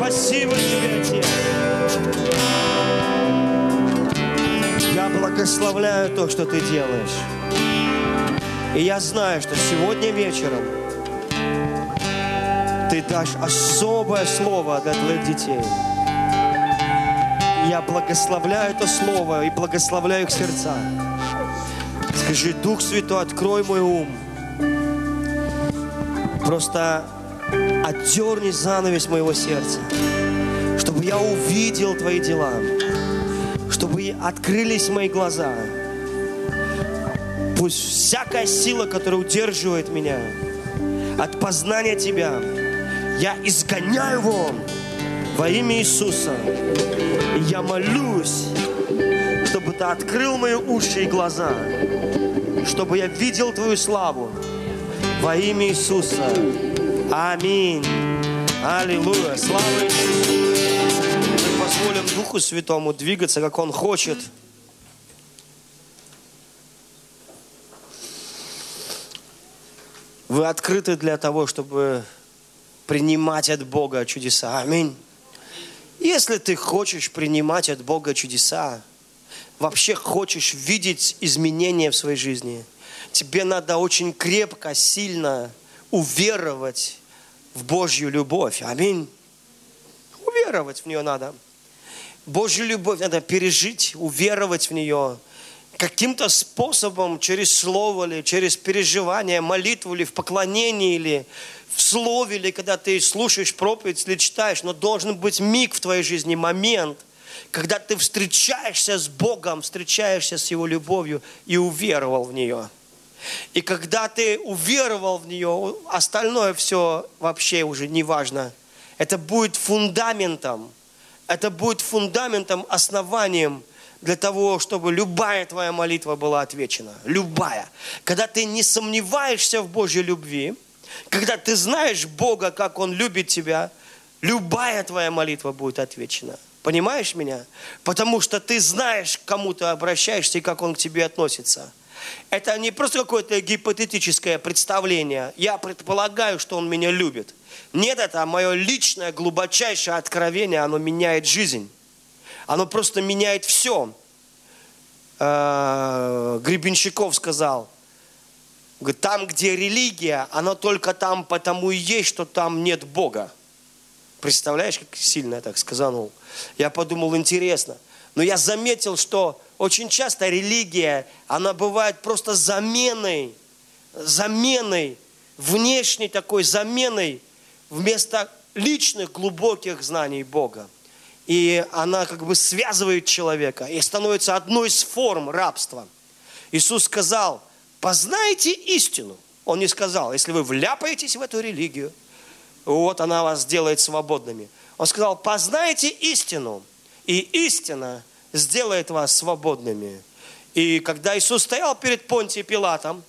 Спасибо Тебе, Отец. Я благословляю то, что Ты делаешь. И я знаю, что сегодня вечером Ты дашь особое слово для Твоих детей. Я благословляю это слово и благословляю их сердца. Скажи: Дух Святой, открой мой ум. Просто отдерни занавес моего сердца, чтобы я увидел Твои дела, чтобы открылись мои глаза. Пусть всякая сила, которая удерживает меня от познания Тебя, я изгоняю вон во имя Иисуса. И я молюсь, чтобы Ты открыл мои уши и глаза, чтобы я видел Твою славу во имя Иисуса. Аминь. Аллилуйя. Слава Иисусу. Мы позволим Духу Святому двигаться, как Он хочет. Вы открыты для того, чтобы принимать от Бога чудеса. Аминь. Если ты хочешь принимать от Бога чудеса, вообще хочешь видеть изменения в своей жизни, тебе надо очень крепко, сильно уверовать в Божью любовь. Аминь. Уверовать в нее надо. Божью любовь надо пережить, уверовать в нее. Каким-то способом, через слово или через переживание, молитву или в поклонении, или в слове, или когда ты слушаешь проповедь или читаешь, но должен быть миг в твоей жизни, момент, когда ты встречаешься с Богом, встречаешься с Его любовью и уверовал в нее. И когда ты уверовал в нее, остальное все вообще уже не важно. Это будет фундаментом, основанием для того, чтобы любая твоя молитва была отвечена. Любая. Когда ты не сомневаешься в Божьей любви, когда ты знаешь Бога, как Он любит тебя, любая твоя молитва будет отвечена. Понимаешь меня? Потому что ты знаешь, к кому ты обращаешься и как Он к тебе относится. Это не просто какое-то гипотетическое представление. Я предполагаю, что Он меня любит. Нет, это мое личное, глубочайшее откровение, оно меняет жизнь. Оно просто меняет все. Гребенщиков сказал, говорит, там, где религия, она только там потому и есть, что там нет Бога. Представляешь, как сильно я так сказанул? Я подумал, интересно. Но я заметил, что очень часто религия, она бывает просто заменой, внешней такой заменой вместо личных глубоких знаний Бога. И она как бы связывает человека и становится одной из форм рабства. Иисус сказал, познайте истину. Он не сказал, если вы вляпаетесь в эту религию, вот она вас сделает свободными. Он сказал, познайте истину, и истина сделает вас свободными. И когда Иисус стоял перед Понтием Пилатом,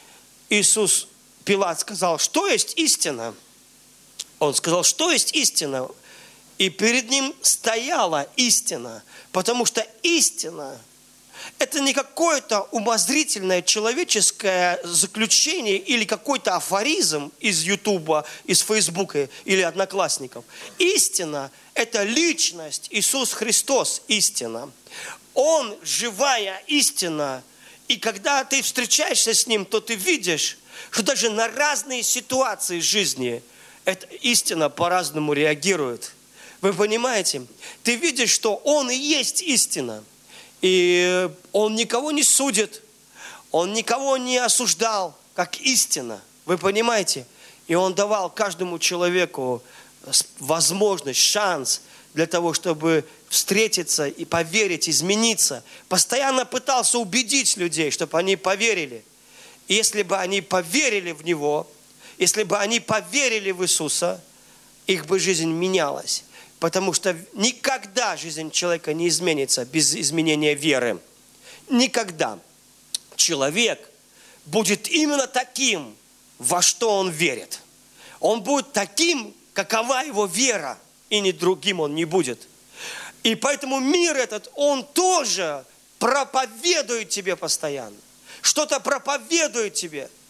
Пилат сказал, что есть истина? Он сказал, что есть истина? И перед ним стояла истина, потому что истина – это не какое-то умозрительное человеческое заключение или какой-то афоризм из Ютуба, из Фейсбука или Одноклассников. Истина – это личность, Иисус Христос – истина. Он – живая истина. И когда ты встречаешься с Ним, то ты видишь, что даже на разные ситуации жизни эта истина по-разному реагирует. Вы понимаете? Ты видишь, что Он и есть истина. И Он никого не судит. Он никого не осуждал, как истина. Вы понимаете? И Он давал каждому человеку возможность, шанс для того, чтобы встретиться и поверить, измениться. Постоянно пытался убедить людей, чтобы они поверили. И если бы они поверили в Него, если бы они поверили в Иисуса, их бы жизнь менялась. Потому что никогда жизнь человека не изменится без изменения веры. Никогда. Человек будет именно таким, во что он верит. Он будет таким, какова его вера, и ни другим он не будет. И поэтому мир этот, он тоже проповедует тебе постоянно. Что-то проповедует тебе.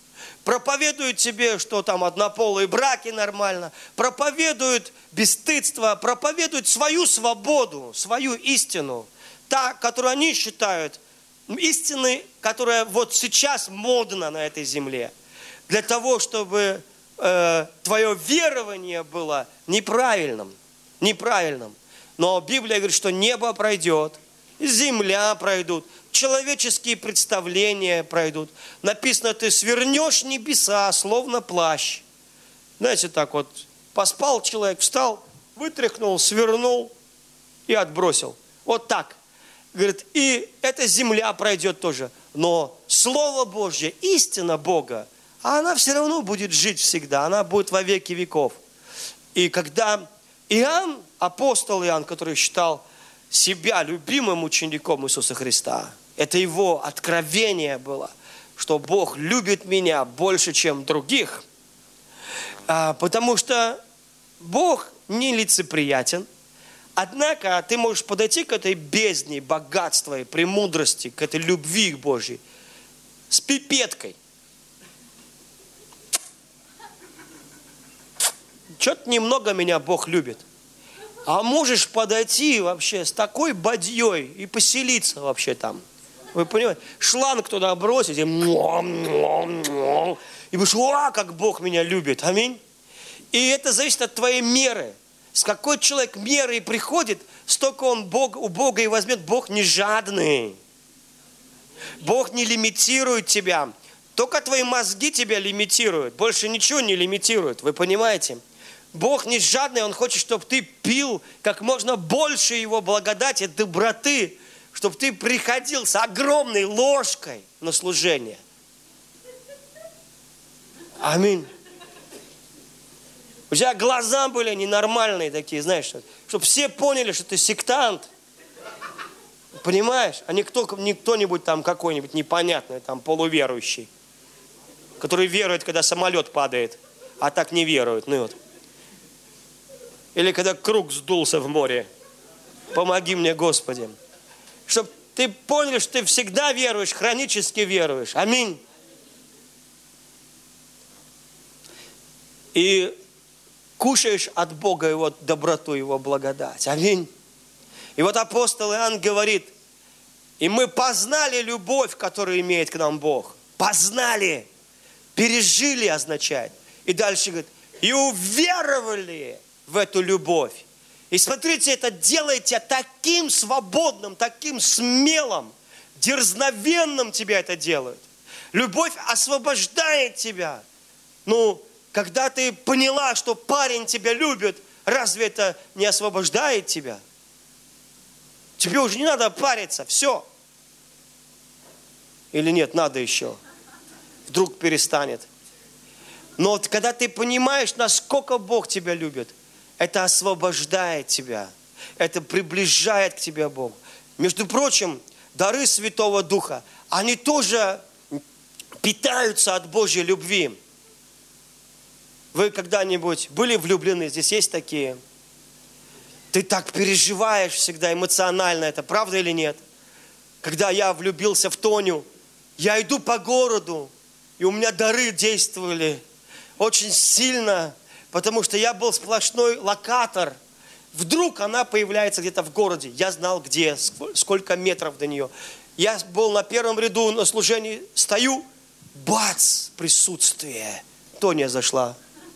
проповедуют тебе, что там однополые браки нормально, проповедуют бесстыдство, проповедуют свою свободу, свою истину, та, которую они считают истиной, которая вот сейчас модна на этой земле, для того, чтобы твое верование было неправильным. Но Библия говорит, что небо пройдет, земля пройдут, человеческие представления пройдут. Написано, ты свернешь небеса, словно плащ. Знаете, так вот, поспал человек, встал, вытряхнул, свернул и отбросил. Вот так. Говорит, и эта земля пройдет тоже. Но Слово Божье, истина Бога, она все равно будет жить всегда. Она будет во веки веков. И когда Иоанн, апостол Иоанн, который считал себя любимым учеником Иисуса Христа, это его откровение было, что Бог любит меня больше, чем других, потому что Бог нелицеприятен. Однако ты можешь подойти к этой бездне богатства и премудрости, к этой любви Божьей с пипеткой. Что-то немного меня Бог любит. А можешь подойти вообще с такой бадьей и поселиться вообще там. Вы понимаете? Шланг туда бросить и будешь, как Бог меня любит. Аминь. И это зависит от твоей меры. С какой человек мерой приходит, столько он у Бога и возьмет. Бог не жадный. Бог не лимитирует тебя. Только твои мозги тебя лимитируют. Больше ничего не лимитирует. Вы понимаете? Бог не жадный, Он хочет, чтобы ты пил как можно больше Его благодати, доброты, чтобы ты приходил с огромной ложкой на служение. Аминь. У тебя глаза были ненормальные такие, знаешь, чтобы все поняли, что ты сектант. Понимаешь? А не кто-нибудь там какой-нибудь непонятный, там полуверующий, который верует, когда самолет падает, а так не верует. Ну вот. Или когда круг сдулся в море. Помоги мне, Господи. Чтобы ты понял, что ты всегда веруешь, хронически веруешь. Аминь. И кушаешь от Бога Его доброту, Его благодать. Аминь. И вот апостол Иоанн говорит, и мы познали любовь, которую имеет к нам Бог. Познали. Пережили означает. И дальше говорит, и уверовали в эту любовь. И смотрите, это делает тебя таким свободным, таким смелым, дерзновенным тебя это делает. Любовь освобождает тебя. Ну, когда ты поняла, что парень тебя любит, разве это не освобождает тебя? Тебе уже не надо париться, все. Или нет, надо еще. Вдруг перестанет. Но вот когда ты понимаешь, насколько Бог тебя любит, это освобождает тебя. Это приближает к тебе Бог. Между прочим, дары Святого Духа, они тоже питаются от Божьей любви. Вы когда-нибудь были влюблены? Здесь есть такие? Ты так переживаешь всегда эмоционально. Это правда или нет? Когда я влюбился в Тоню, я иду по городу, и у меня дары действовали очень сильно, потому что я был сплошной локатор. Вдруг она появляется где-то в городе. Я знал, где, сколько метров до нее. Я был на первом ряду на служении, стою, бац, присутствие. Тоня зашла.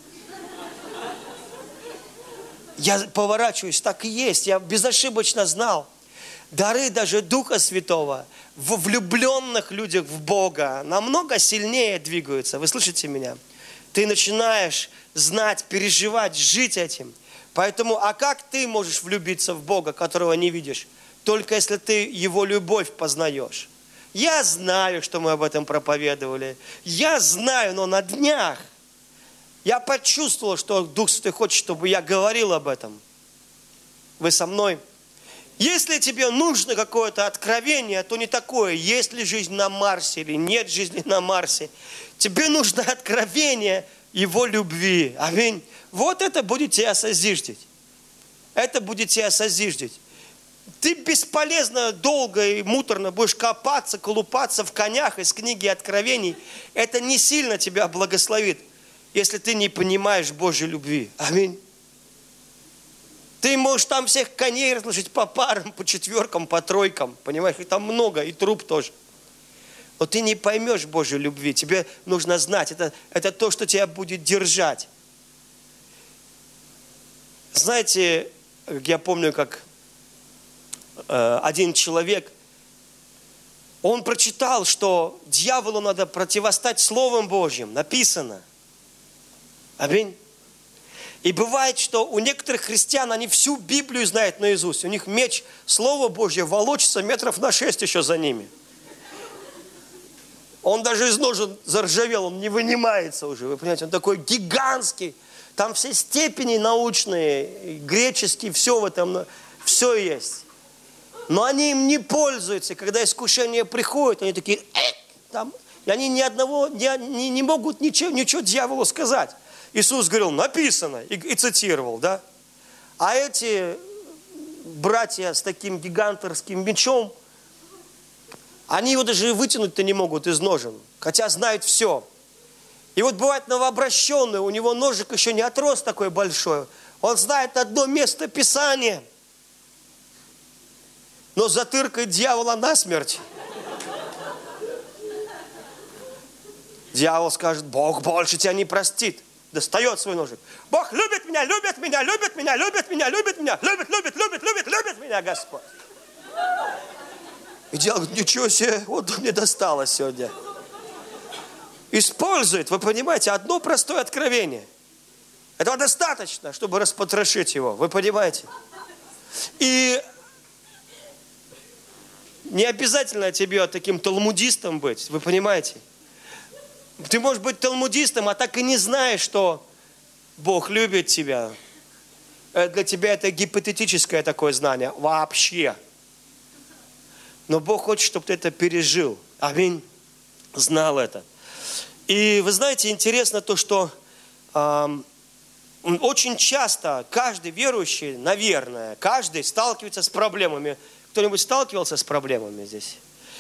Я поворачиваюсь, так и есть. Я безошибочно знал. Дары даже Духа Святого в влюбленных людях в Бога намного сильнее двигаются. Вы слышите меня? Ты начинаешь знать, переживать, жить этим. Поэтому, а как ты можешь влюбиться в Бога, которого не видишь? Только если ты Его любовь познаешь. Я знаю, что мы об этом проповедовали. Я знаю, но на днях я почувствовал, что Дух Святой хочет, чтобы я говорил об этом. Вы со мной? Если тебе нужно какое-то откровение, то не такое, есть ли жизнь на Марсе или нет жизни на Марсе. Тебе нужно откровение Его любви. Аминь. Вот это будет тебя созиждить. Это будет тебя созиждить. ты бесполезно, долго и муторно будешь копаться, колупаться в конях из книги Откровений. Это не сильно тебя благословит, если ты не понимаешь Божьей любви. Аминь. Ты можешь там всех коней разложить по парам, по четверкам, по тройкам. Понимаешь, их там много, и труп тоже. Но ты не поймешь Божьей любви. Тебе нужно знать. Это то, что тебя будет держать. Знаете, я помню, как один человек, он прочитал, что дьяволу надо противостать Словом Божьим. Написано. Аминь. И бывает, что у некоторых христиан, они всю Библию знают наизусть. У них меч, Слово Божье, волочится метров на 6 еще за ними. Он даже из ножен заржавел, он не вынимается уже. Вы понимаете, он такой гигантский. Там все степени научные, греческие, все в этом, все есть. Но они им не пользуются. Когда искушение приходит, они такие, там, и они не могут ничего дьяволу сказать. Иисус говорил, написано, и цитировал, да? А эти братья с таким гиганторским мечом, они его даже вытянуть-то не могут из ножен, хотя знают все. И вот бывает новообращенный, у него ножик еще не отрос такой большой, он знает одно место Писания, но затыркает дьявола насмерть. Дьявол скажет, Бог больше тебя не простит. Достает свой ножик. Бог любит меня, любит меня, любит меня, любит меня, любит меня, любит меня, Господь. И дьявол говорит, ничего себе, вот мне досталось сегодня. Использует, вы понимаете, одно простое откровение. Этого достаточно, чтобы распотрошить его, вы понимаете. И не обязательно тебе таким талмудистом быть, вы понимаете. Ты можешь быть талмудистом, а так и не знаешь, что Бог любит тебя. Для тебя это гипотетическое такое знание вообще. Но Бог хочет, чтобы ты это пережил. Аминь. Знал это. И вы знаете, интересно то, что очень часто каждый верующий, наверное, каждый сталкивается с проблемами. Кто-нибудь сталкивался с проблемами здесь?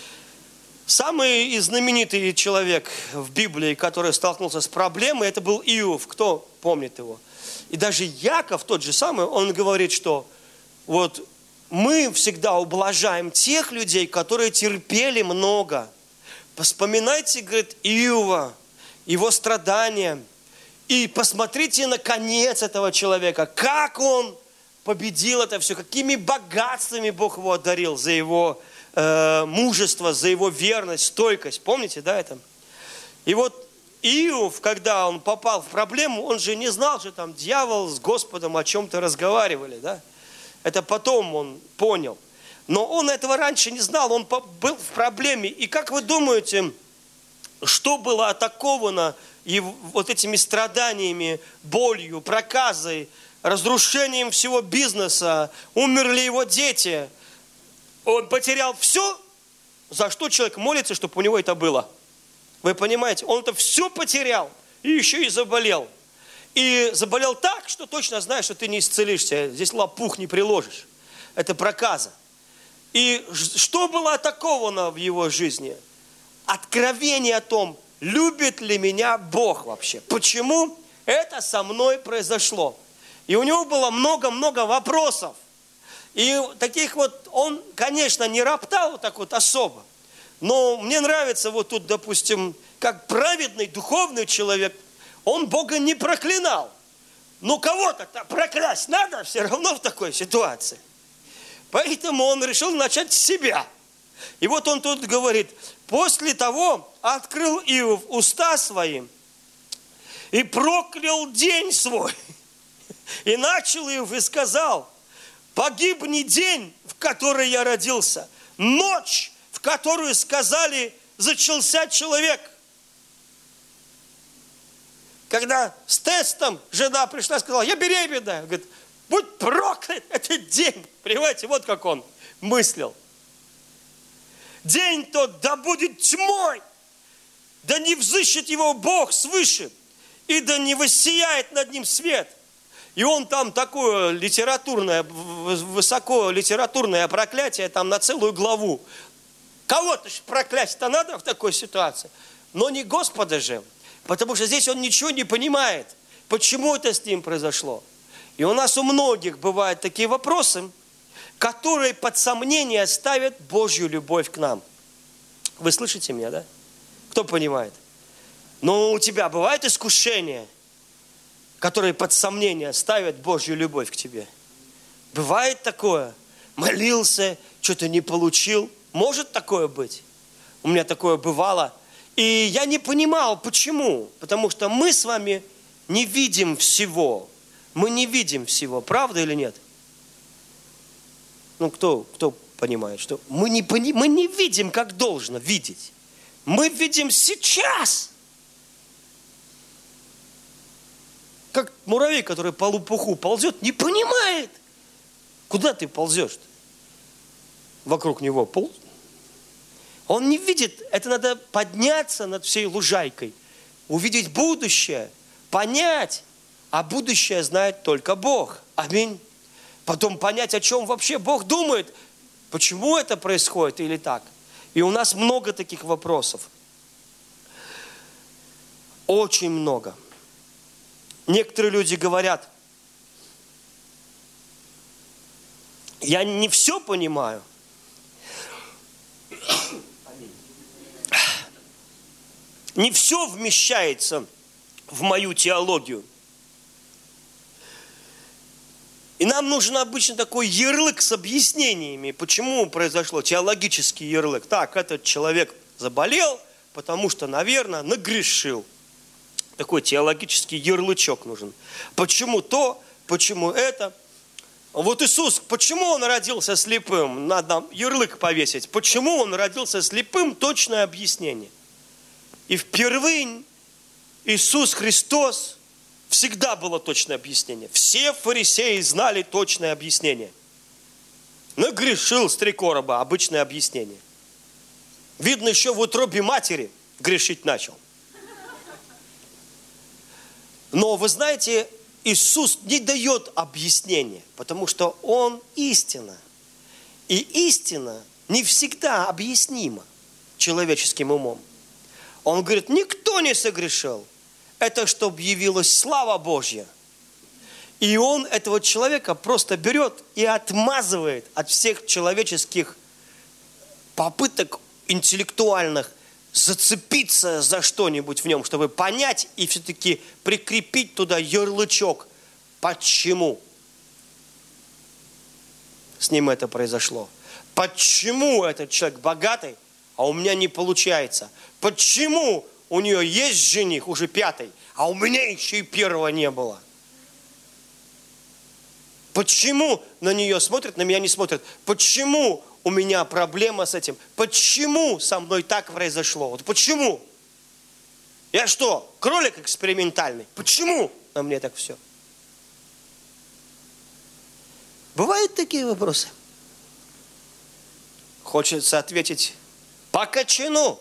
Самый знаменитый человек в Библии, который столкнулся с проблемой, это был Иов. Кто помнит его? И даже Яков, тот же самый, он говорит, что вот мы всегда ублажаем тех людей, которые терпели много. Вспоминайте, говорит, Иова, его страдания. И посмотрите на конец этого человека, как он победил это все, какими богатствами Бог его одарил за его мужество, за его верность, стойкость. Помните, да, это? И вот Иов, когда он попал в проблему, он же не знал, что там дьявол с Господом о чем-то разговаривали, да? Это потом он понял. Но он этого раньше не знал, он был в проблеме. И как вы думаете, что было атаковано вот этими страданиями, болью, проказой, разрушением всего бизнеса, умерли его дети? Он потерял все, за что человек молится, чтобы у него это было. Вы понимаете? Он это все потерял и еще и заболел. И заболел так, что точно знаешь, что ты не исцелишься. Здесь лопух не приложишь. Это проказа. И что было атаковано в его жизни? Откровение о том, любит ли меня Бог вообще. Почему это со мной произошло? И у него было много-много вопросов. И таких вот, он, конечно, не роптал вот так вот особо. Но мне нравится вот тут, допустим, как праведный, духовный человек, он Бога не проклинал. Но кого-то проклясть надо все равно в такой ситуации. Поэтому он решил начать с себя. И вот он тут говорит, после того открыл Иов уста свои и проклял день свой. И начал Иов и сказал, погибни день, в который я родился, ночь, в которую сказали, зачался человек. Когда с тестом жена пришла и сказала, я беременна, говорит, будь проклят этот день. Понимаете, вот как он мыслил. День тот да будет тьмой, да не взыщет его Бог свыше, и да не воссияет над ним свет. и он там такое литературное, высоко литературное проклятие там на целую главу. Кого-то же проклясть-то надо в такой ситуации. Но не Господа же, потому что здесь он ничего не понимает, почему это с ним произошло. И у нас у многих бывают такие вопросы, которые под сомнение ставят Божью любовь к нам. Вы слышите меня, да? Кто понимает? Но у тебя бывает искушение, которые под сомнение ставят Божью любовь к тебе? Бывает такое? Молился, что-то не получил. Может такое быть? У меня такое бывало. И я не понимал, почему. Потому что мы с вами не видим всего. Мы не видим всего. Правда или нет? Ну, кто понимает, что мы не видим, как должно видеть. Мы видим сейчас. Как муравей, который по лопуху ползет, не понимает, куда ты ползешь-то. Вокруг него полз. Он не видит, это надо подняться над всей лужайкой, увидеть будущее, понять, а будущее знает только Бог. Аминь. Потом понять, о чем вообще Бог думает, почему это происходит или так. И у нас много таких вопросов. Очень много. Некоторые люди говорят, я не все понимаю. Не все вмещается в мою теологию. И нам нужен обычно такой ярлык с объяснениями, почему произошло, теологический ярлык. Так, этот человек заболел, потому что, наверное, нагрешил. Такой теологический ярлычок нужен. Почему то, почему это. Вот Иисус, почему Он родился слепым? Надо ярлык повесить. Почему Он родился слепым? Точное объяснение. И впервые Иисус Христос, всегда было точное объяснение. Все фарисеи знали точное объяснение. Нагрешил с 3 короба, обычное объяснение. Видно, еще в утробе матери грешить начал. Но вы знаете, Иисус не дает объяснения, потому что Он истина. И истина не всегда объяснима человеческим умом. Он говорит, никто не согрешил. Это чтобы явилась слава Божья. И он этого человека просто берет и отмазывает от всех человеческих попыток интеллектуальных зацепиться за что-нибудь в нем, чтобы понять и все-таки прикрепить туда ярлычок. Почему с ним это произошло? Почему этот человек богатый, а у меня не получается? Почему у нее есть жених, уже 5-й, а у меня еще и 1-го не было? Почему на нее смотрят, на меня не смотрят? Почему у меня проблема с этим? Почему со мной так произошло? Вот почему? Я что, кролик экспериментальный? Почему на мне так все? Бывают такие вопросы? Хочется ответить по качану.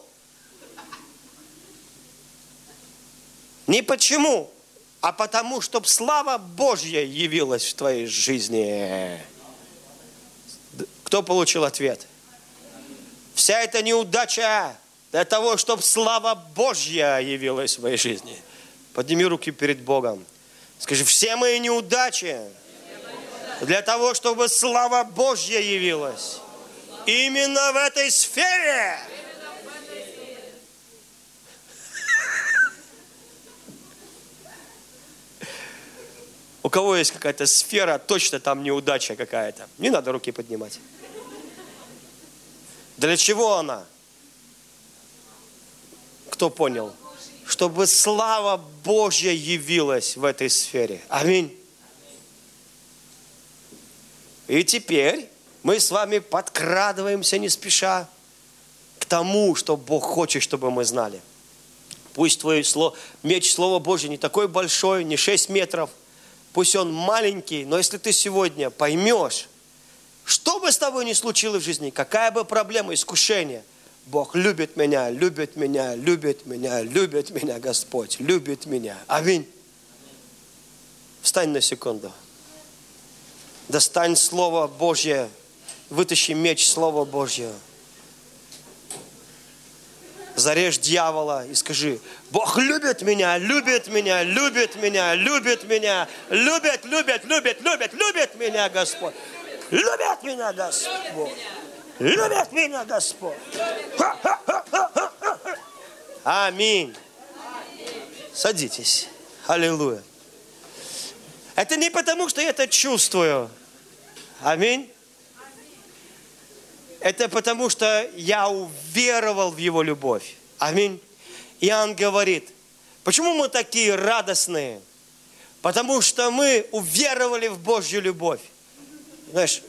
Не почему, а потому, чтобы слава Божья явилась в твоей жизни. Кто получил ответ? Вся эта неудача для того, чтобы слава Божья явилась в моей жизни. Подними руки перед Богом. Скажи, все мои неудачи для того, чтобы слава Божья явилась. Именно в этой сфере. У кого есть какая-то сфера, точно там неудача какая-то. Не надо руки поднимать. Для чего она? Кто понял? Чтобы слава Божья явилась в этой сфере. Аминь. И теперь мы с вами подкрадываемся не спеша к тому, что Бог хочет, чтобы мы знали. Пусть твой меч Слова Божьего не такой большой, не 6 метров. Пусть он маленький, но если ты сегодня поймешь, что бы с тобой ни случилось в жизни, какая бы проблема, искушение, Бог любит меня, любит меня, любит меня, любит меня, Господь, любит меня. Аминь. Встань на секунду. Достань Слово Божье. Вытащи меч Слова Божьего. Зарежь дьявола и скажи: Бог любит меня, любит меня, любит меня, любит меня, любит меня Господь. Любит меня Господь. Любит меня Господь. Аминь. Садитесь. Аллилуйя. Это не потому, что я это чувствую. Аминь. Это потому, что я уверовал в Его любовь. Аминь. Иоанн говорит, почему мы такие радостные? Потому что мы уверовали в Божью любовь. Знаешь,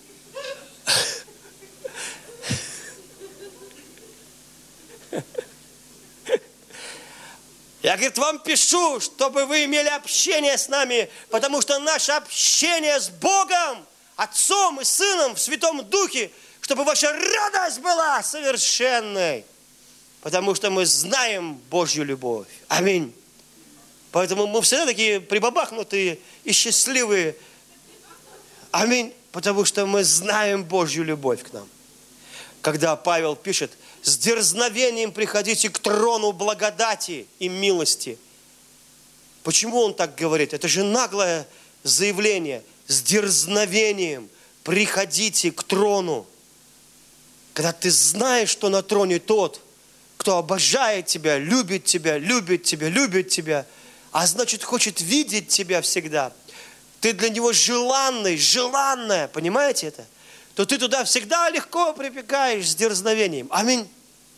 я, говорит, вам пишу, чтобы вы имели общение с нами, потому что наше общение с Богом, Отцом и Сыном в Святом Духе, чтобы ваша радость была совершенной, потому что мы знаем Божью любовь. Аминь. Поэтому мы всегда такие прибабахнутые и счастливые. Аминь. Потому что мы знаем Божью любовь к нам. Когда Павел пишет: с дерзновением приходите к трону благодати и милости. Почему он так говорит? Это же наглое заявление. С дерзновением приходите к трону. Когда ты знаешь, что на троне тот, кто обожает тебя, любит тебя, любит тебя, любит тебя, а значит, хочет видеть тебя всегда. Ты для него желанный, желанная, понимаете это? То ты туда всегда легко прибегаешь с дерзновением. Аминь.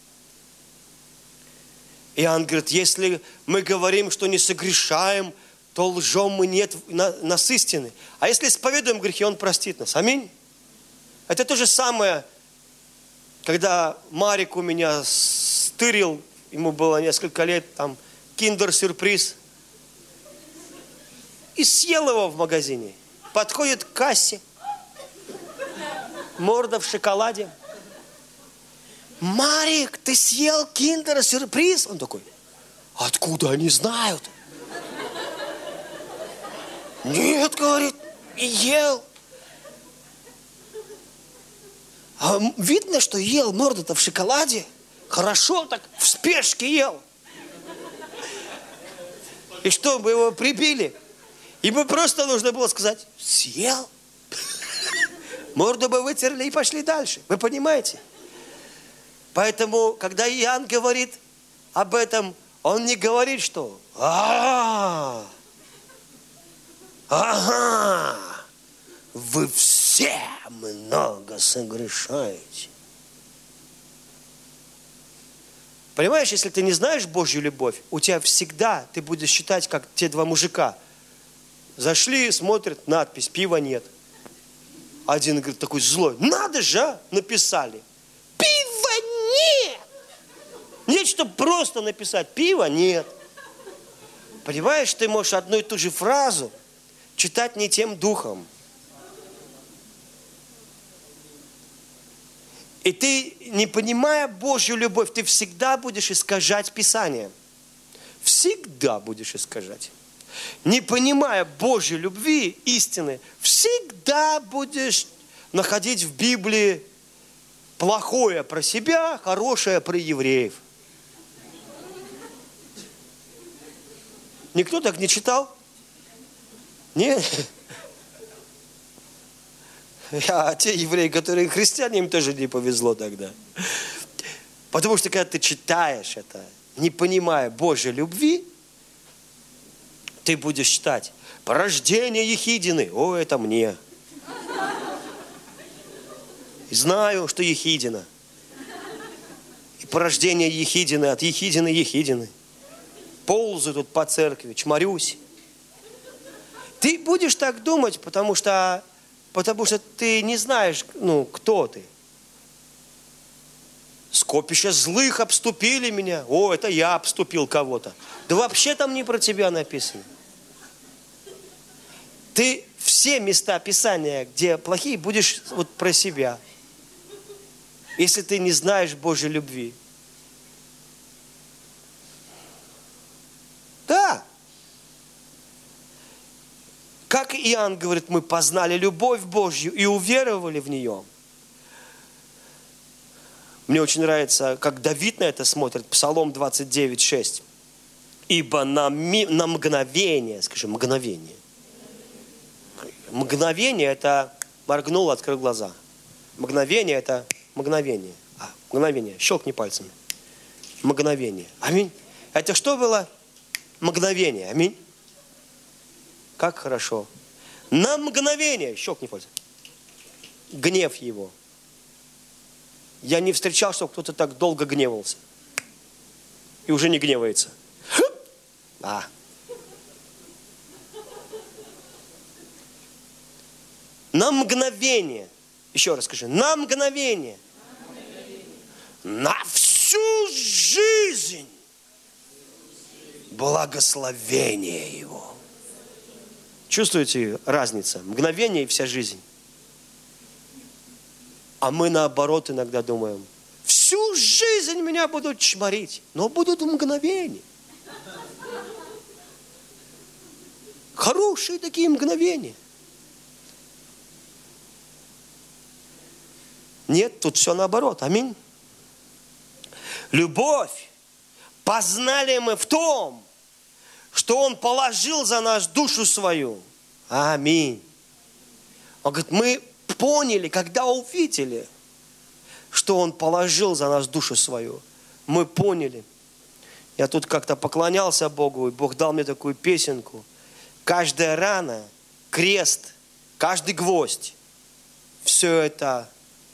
Иоанн говорит, если мы говорим, что не согрешаем, то лжем мы, нет нас истины. А если исповедуем грехи, Он простит нас. Аминь. Это то же самое, когда Марик у меня стырил, ему было несколько лет, там, киндер-сюрприз, и съел его в магазине. Подходит к кассе, морда в шоколаде. Марик, ты съел киндер-сюрприз? Он такой: откуда они знают? Нет, говорит, и ел. А видно, что ел, морда-то в шоколаде. Хорошо так, в спешке ел. И что, мы его прибили? Ему просто нужно было сказать: съел. Морду бы вытерли и пошли дальше. Вы понимаете? Поэтому, когда Иоанн говорит об этом, он не говорит, что вы все много согрешаете. Понимаешь, если ты не знаешь Божью любовь, у тебя всегда, ты будешь считать, как те два мужика. Зашли, смотрят, надпись: пива нет. Один, говорит, такой злой: надо же, а? Написали. Пива нет! Нет, чтобы просто написать: пива нет. Понимаешь, ты можешь одну и ту же фразу читать не тем духом. И ты, не понимая Божью любовь, ты всегда будешь искажать Писание. Всегда будешь искажать. Не понимая Божьей любви, истины, всегда будешь находить в Библии плохое про себя, хорошее про евреев. Никто так не читал? Нет? А те евреи, которые христиане, им тоже не повезло тогда. Потому что когда ты читаешь это, не понимая Божьей любви, ты будешь читать: порождение Ехидины. О, это мне. И знаю, что Ехидина. И порождение Ехидины, от Ехидины. Ползаю тут по церкви, чморюсь. Ты будешь так думать, потому что ты не знаешь, кто ты. Скопища злых обступили меня. О, это я обступил кого-то. Да вообще там не про тебя написано. Ты все места Писания, где плохие, будешь вот про себя. Если ты не знаешь Божьей любви. Да. Как Иоанн говорит, мы познали любовь Божью и уверовали в нее. Мне очень нравится, как Давид на это смотрит, Псалом 29:6. Ибо на мгновение, скажи, мгновение. Мгновение – это моргнул, открыл глаза. Мгновение – это мгновение. Мгновение. Щелкни пальцами. Мгновение. Аминь. Это что было? Мгновение. Аминь. Как хорошо. На мгновение. Щелкни пальцами. Гнев его. Я не встречал, чтобы кто-то так долго гневался. И уже не гневается. На мгновение. Еще раз скажи. На мгновение. На всю жизнь. Благословение его. Чувствуете разницу? Мгновение и вся жизнь. А мы наоборот иногда думаем, всю жизнь меня будут чморить, но будут мгновения. Хорошие такие мгновения. Нет, тут все наоборот. Аминь. Любовь познали мы в том, что Он положил за нас душу свою. Аминь. Он говорит, мы поняли, когда увидели, что Он положил за нас душу свою. Мы поняли. Я тут как-то поклонялся Богу, и Бог дал мне такую песенку. Каждая рана, крест, каждый гвоздь, все это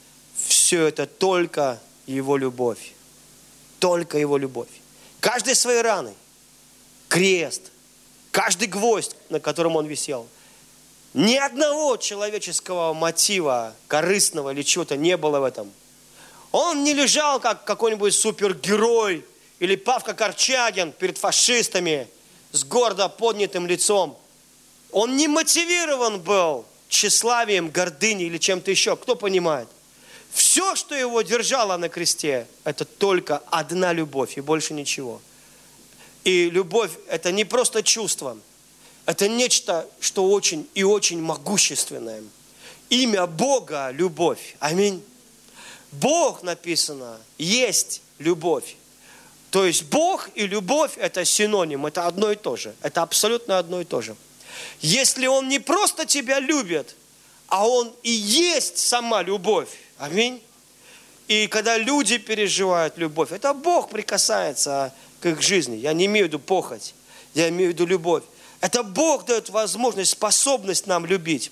только Его любовь. Только Его любовь. Каждой своей раной, крест, каждый гвоздь, на котором Он висел. Ни одного человеческого мотива, корыстного или чего-то не было в этом. Он не лежал, как какой-нибудь супергерой или Павка Корчагин перед фашистами с гордо поднятым лицом. Он не мотивирован был тщеславием, гордыней или чем-то еще. Кто понимает? Все, что его держало на кресте, это только одна любовь и больше ничего. И любовь – это не просто чувство. Это нечто, что очень и очень могущественное. Имя Бога – любовь. Аминь. Бог, написано, есть любовь. То есть Бог и любовь – это синоним, это одно и то же. Это абсолютно одно и то же. Если Он не просто тебя любит, а Он и есть сама любовь. Аминь. И когда люди переживают любовь, это Бог прикасается к их жизни. Я не имею в виду похоть, я имею в виду любовь. Это Бог дает возможность, способность нам любить.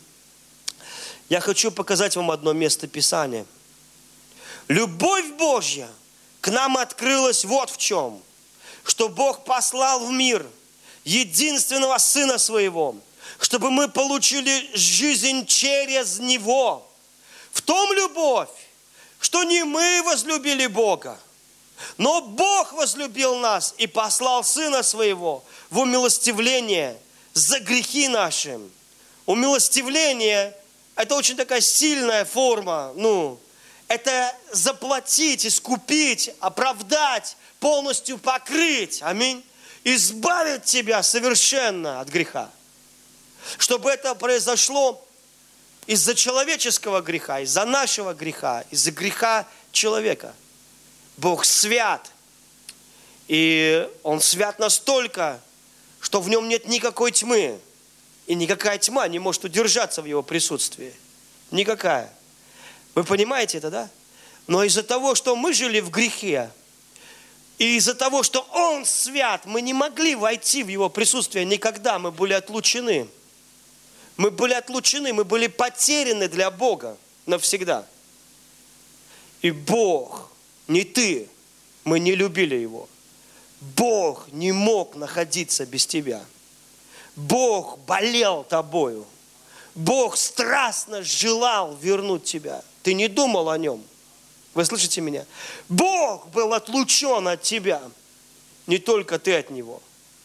Я хочу показать вам одно место Писания. Любовь Божья к нам открылась вот в чем. Что Бог послал в мир единственного Сына Своего, чтобы мы получили жизнь через Него. В том любовь, что не мы возлюбили Бога, но Бог возлюбил нас и послал Сына Своего в умилостивление за грехи наши. Умилостивление – это очень такая сильная форма. Это заплатить, искупить, оправдать, полностью покрыть. Аминь. Избавить тебя совершенно от греха. Чтобы это произошло из-за человеческого греха, из-за нашего греха, из-за греха человека. Бог свят. И Он свят настолько, что в Нем нет никакой тьмы. И никакая тьма не может удержаться в Его присутствии. Никакая. Вы понимаете это, да? Но из-за того, что мы жили в грехе, и из-за того, что Он свят, мы не могли войти в Его присутствие никогда. Мы были отлучены. Мы были отлучены, мы были потеряны для Бога навсегда. И Бог, не ты, мы не любили Его. Бог не мог находиться без тебя. Бог болел тобою. Бог страстно желал вернуть тебя. Ты не думал о Нем. Вы слышите меня? Бог был отлучен от тебя. Не только ты от Него.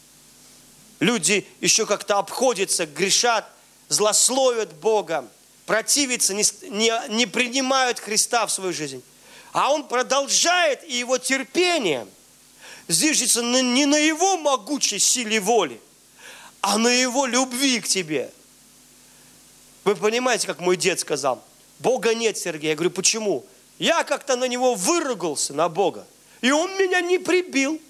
Люди еще как-то обходятся, грешат, злословят Бога, противятся, не принимают Христа в свою жизнь. А Он продолжает, и Его терпение зиждется не на Его могучей силе воли, а на Его любви к тебе. Вы понимаете, как мой дед сказал? Бога нет, Сергей. Я говорю, почему? Я как-то на него выругался, на Бога. И он меня не прибил.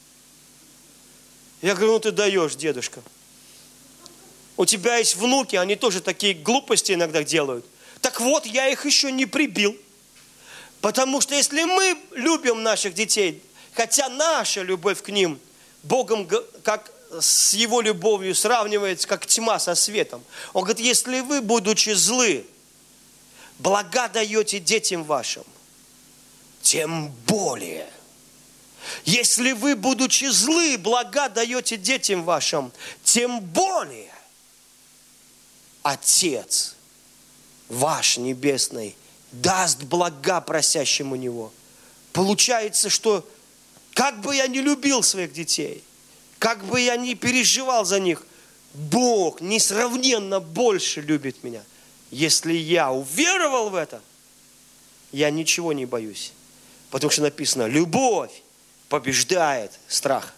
Я говорю, ну ты даешь, дедушка. У тебя есть внуки, они тоже такие глупости иногда делают. Так вот, я их еще не прибил. Потому что если мы любим наших детей, хотя наша любовь к ним Богом как с Его любовью сравнивается, как тьма со светом. Он говорит, если вы, будучи злы, блага даете детям вашим, тем более. Если вы, будучи злы, блага даете детям вашим, тем более Отец ваш Небесный даст блага просящему Него. Получается, что как бы я ни любил своих детей, как бы я ни переживал за них, Бог несравненно больше любит меня. Если я уверовал в это, я ничего не боюсь. Потому что написано, любовь побеждает страх.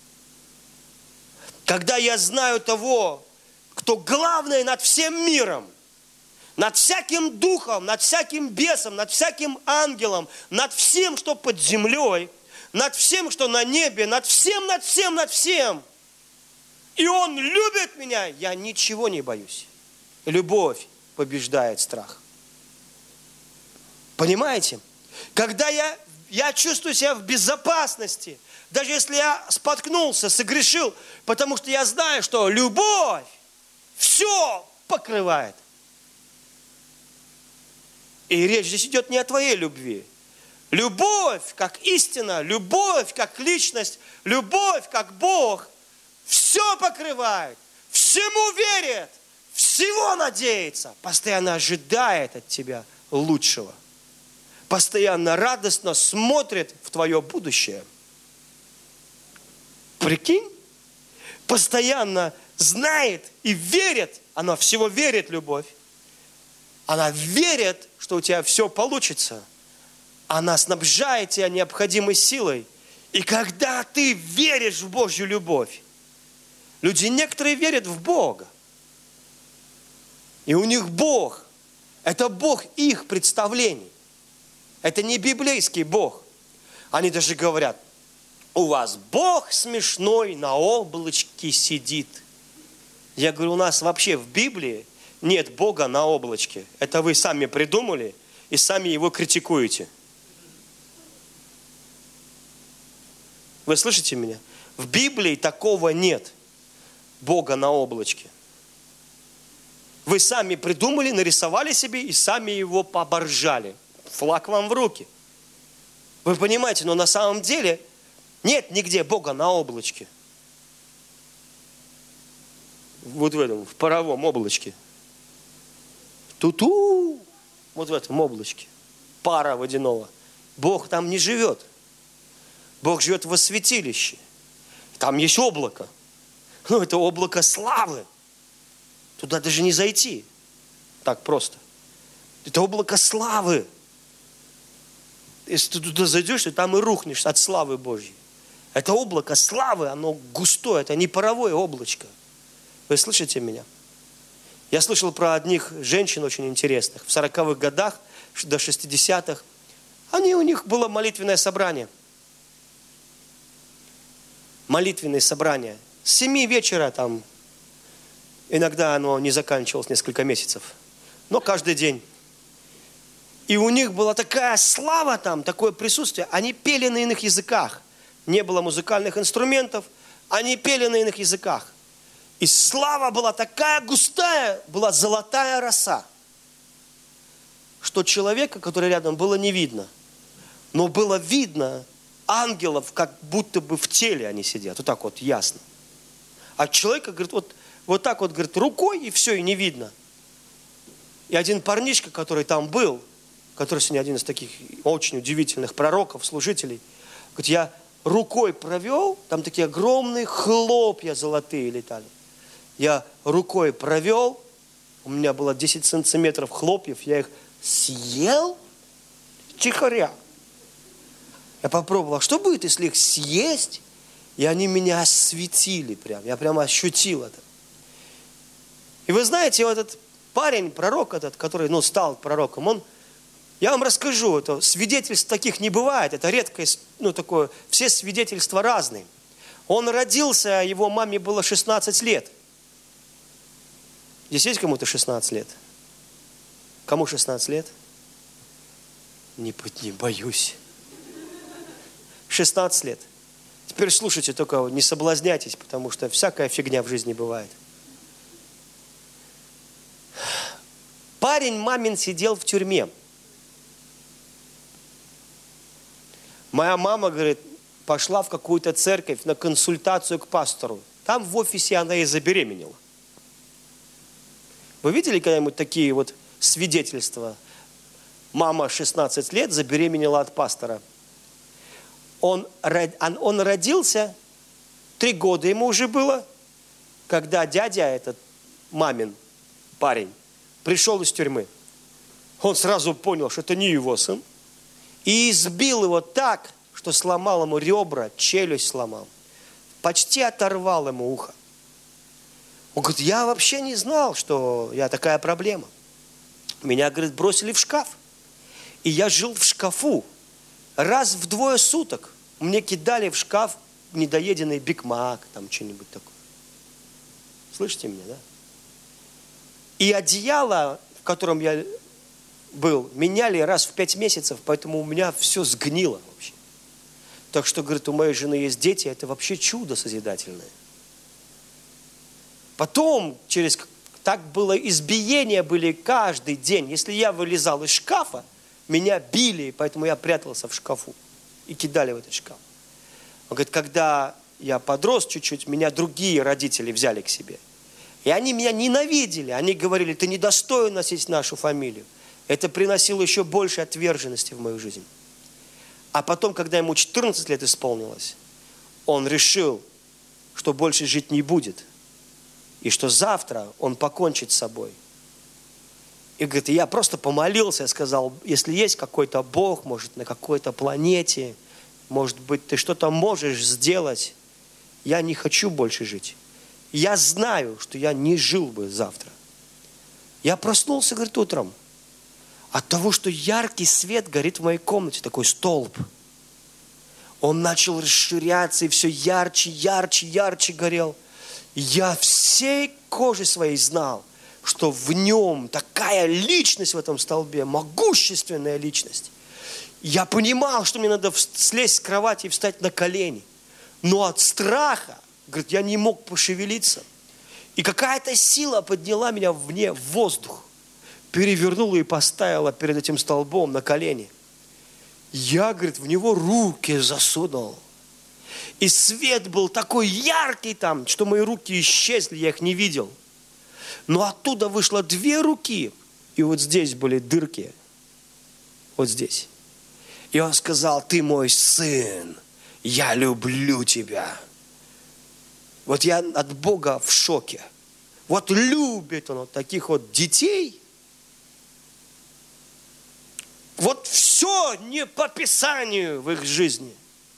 Когда я знаю того, кто главный над всем миром, над всяким духом, над всяким бесом, над всяким ангелом, над всем, что под землей, над всем, что на небе, над всем, над всем, над всем. И Он любит меня, я ничего не боюсь. Любовь побеждает страх. Понимаете? Когда я чувствую себя в безопасности, даже если я споткнулся, согрешил, потому что я знаю, что любовь все покрывает. И речь здесь идет не о твоей любви. Любовь как истина, любовь как личность, любовь как Бог все покрывает, всему верит, всего надеется, постоянно ожидает от тебя лучшего, постоянно радостно смотрит в твое будущее. Прикинь? Постоянно знает и верит, она всего верит, любовь. Она верит, что у тебя все получится. Она снабжает тебя необходимой силой. И когда ты веришь в Божью любовь, люди некоторые верят в Бога. И у них Бог, это Бог их представлений. Это не библейский Бог. Они даже говорят, у вас Бог смешной на облачке сидит. Я говорю, у нас вообще в Библии нет Бога на облачке. Это вы сами придумали и сами его критикуете. Вы слышите меня? В Библии такого нет. Бога на облачке. Вы сами придумали, нарисовали себе и сами его поборжали. Флаг вам в руки. Вы понимаете, но на самом деле нет нигде Бога на облачке. Вот в этом, в паровом облачке. Ту-ту! Вот в этом облачке. Пара водяного. Бог там не живет. Бог живет во святилище. Там есть облако. Ну, это облако славы. Туда даже не зайти. Так просто. Это облако славы. Если ты туда зайдешь, то там и рухнешь от славы Божьей. Это облако славы, оно густое, это не паровое облачко. Вы слышите меня? Я слышал про одних женщин очень интересных. В 40-х годах до 60-х. У них было молитвенное собрание. Молитвенное собрание. С 7 вечера там, иногда оно не заканчивалось несколько месяцев, но каждый день. И у них была такая слава там, такое присутствие. Они пели на иных языках. Не было музыкальных инструментов, они пели на иных языках. И слава была такая густая, была золотая роса, что человека, который рядом, было не видно. Но было видно ангелов, как будто бы в теле они сидят. Вот так вот, ясно. А человека, говорит, вот так вот, говорит, рукой, и все, и не видно. И один парнишка, который там был, который сегодня один из таких очень удивительных пророков, служителей, говорит, я рукой провел, там такие огромные хлопья золотые летали. Я рукой провел, у меня было 10 сантиметров хлопьев, я их съел чихаря. Я попробовал, а что будет, если их съесть? И они меня осветили прям, я прямо ощутил это. И вы знаете, вот этот парень, пророк этот, который, стал пророком, я вам расскажу, это свидетельств таких не бывает, это редкое, такое, все свидетельства разные. Он родился, его маме было 16 лет. Здесь есть кому-то 16 лет? Кому 16 лет? Не боюсь. 16 лет. Теперь слушайте, только не соблазняйтесь, потому что всякая фигня в жизни бывает. Парень мамин сидел в тюрьме. Моя мама, говорит, пошла в какую-то церковь на консультацию к пастору. Там в офисе она и забеременела. Вы видели когда-нибудь такие вот свидетельства? Мама 16 лет забеременела от пастора. Он родился, 3 года ему уже было, когда дядя, этот мамин парень, пришел из тюрьмы. Он сразу понял, что это не его сын. И избил его так, что сломал ему ребра, челюсть сломал. Почти оторвал ему ухо. Он говорит, я вообще не знал, что я такая проблема. Меня, говорит, бросили в шкаф. И я жил в шкафу. Раз в 2 суток мне кидали в шкаф недоеденный Биг Мак, там что-нибудь такое. Слышите меня, да? И одеяло, в котором я был, меняли раз в 5 месяцев, поэтому у меня все сгнило вообще. Так что, говорит, у моей жены есть дети, это вообще чудо созидательное. Потом, так было, избиения были каждый день. Если я вылезал из шкафа, меня били, поэтому я прятался в шкафу. И кидали в этот шкаф. Он говорит, когда я подрос чуть-чуть, меня другие родители взяли к себе. И они меня ненавидели. Они говорили, ты недостоин носить нашу фамилию. Это приносило еще больше отверженности в мою жизнь. А потом, когда ему 14 лет исполнилось, он решил, что больше жить не будет. И что завтра он покончит с собой. И говорит, я просто помолился, сказал, если есть какой-то Бог, может, на какой-то планете, может быть, ты что-то можешь сделать, я не хочу больше жить. Я знаю, что я не жил бы завтра. Я проснулся, говорит, утром от того, что яркий свет горит в моей комнате, такой столб. Он начал расширяться и все ярче, ярче, ярче горел. Я всей кожей своей знал, что в нем такая личность в этом столбе, могущественная личность. Я понимал, что мне надо слезть с кровати и встать на колени. Но от страха, говорит, я не мог пошевелиться. И какая-то сила подняла меня в воздух, перевернула и поставила перед этим столбом на колени. Я, говорит, в него руки засунул. И свет был такой яркий там, что мои руки исчезли, я их не видел. Но оттуда вышло 2 руки, и вот здесь были дырки. Вот здесь. И он сказал, ты мой сын, я люблю тебя. Вот я от Бога в шоке. Вот любит он вот таких вот детей. Вот все не по Писанию в их жизни.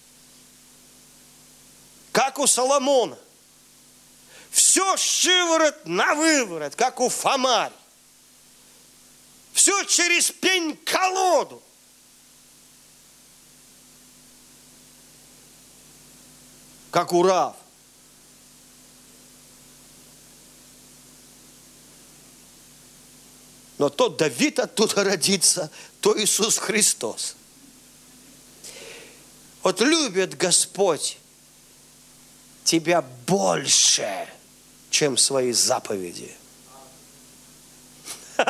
Как у Соломона. Все шиворот на выворот, как у Фомарь. Все через пень-колоду. Как у Рав. Но то Давид оттуда родится, то Иисус Христос. Вот любит Господь тебя больше, чем свои заповеди. И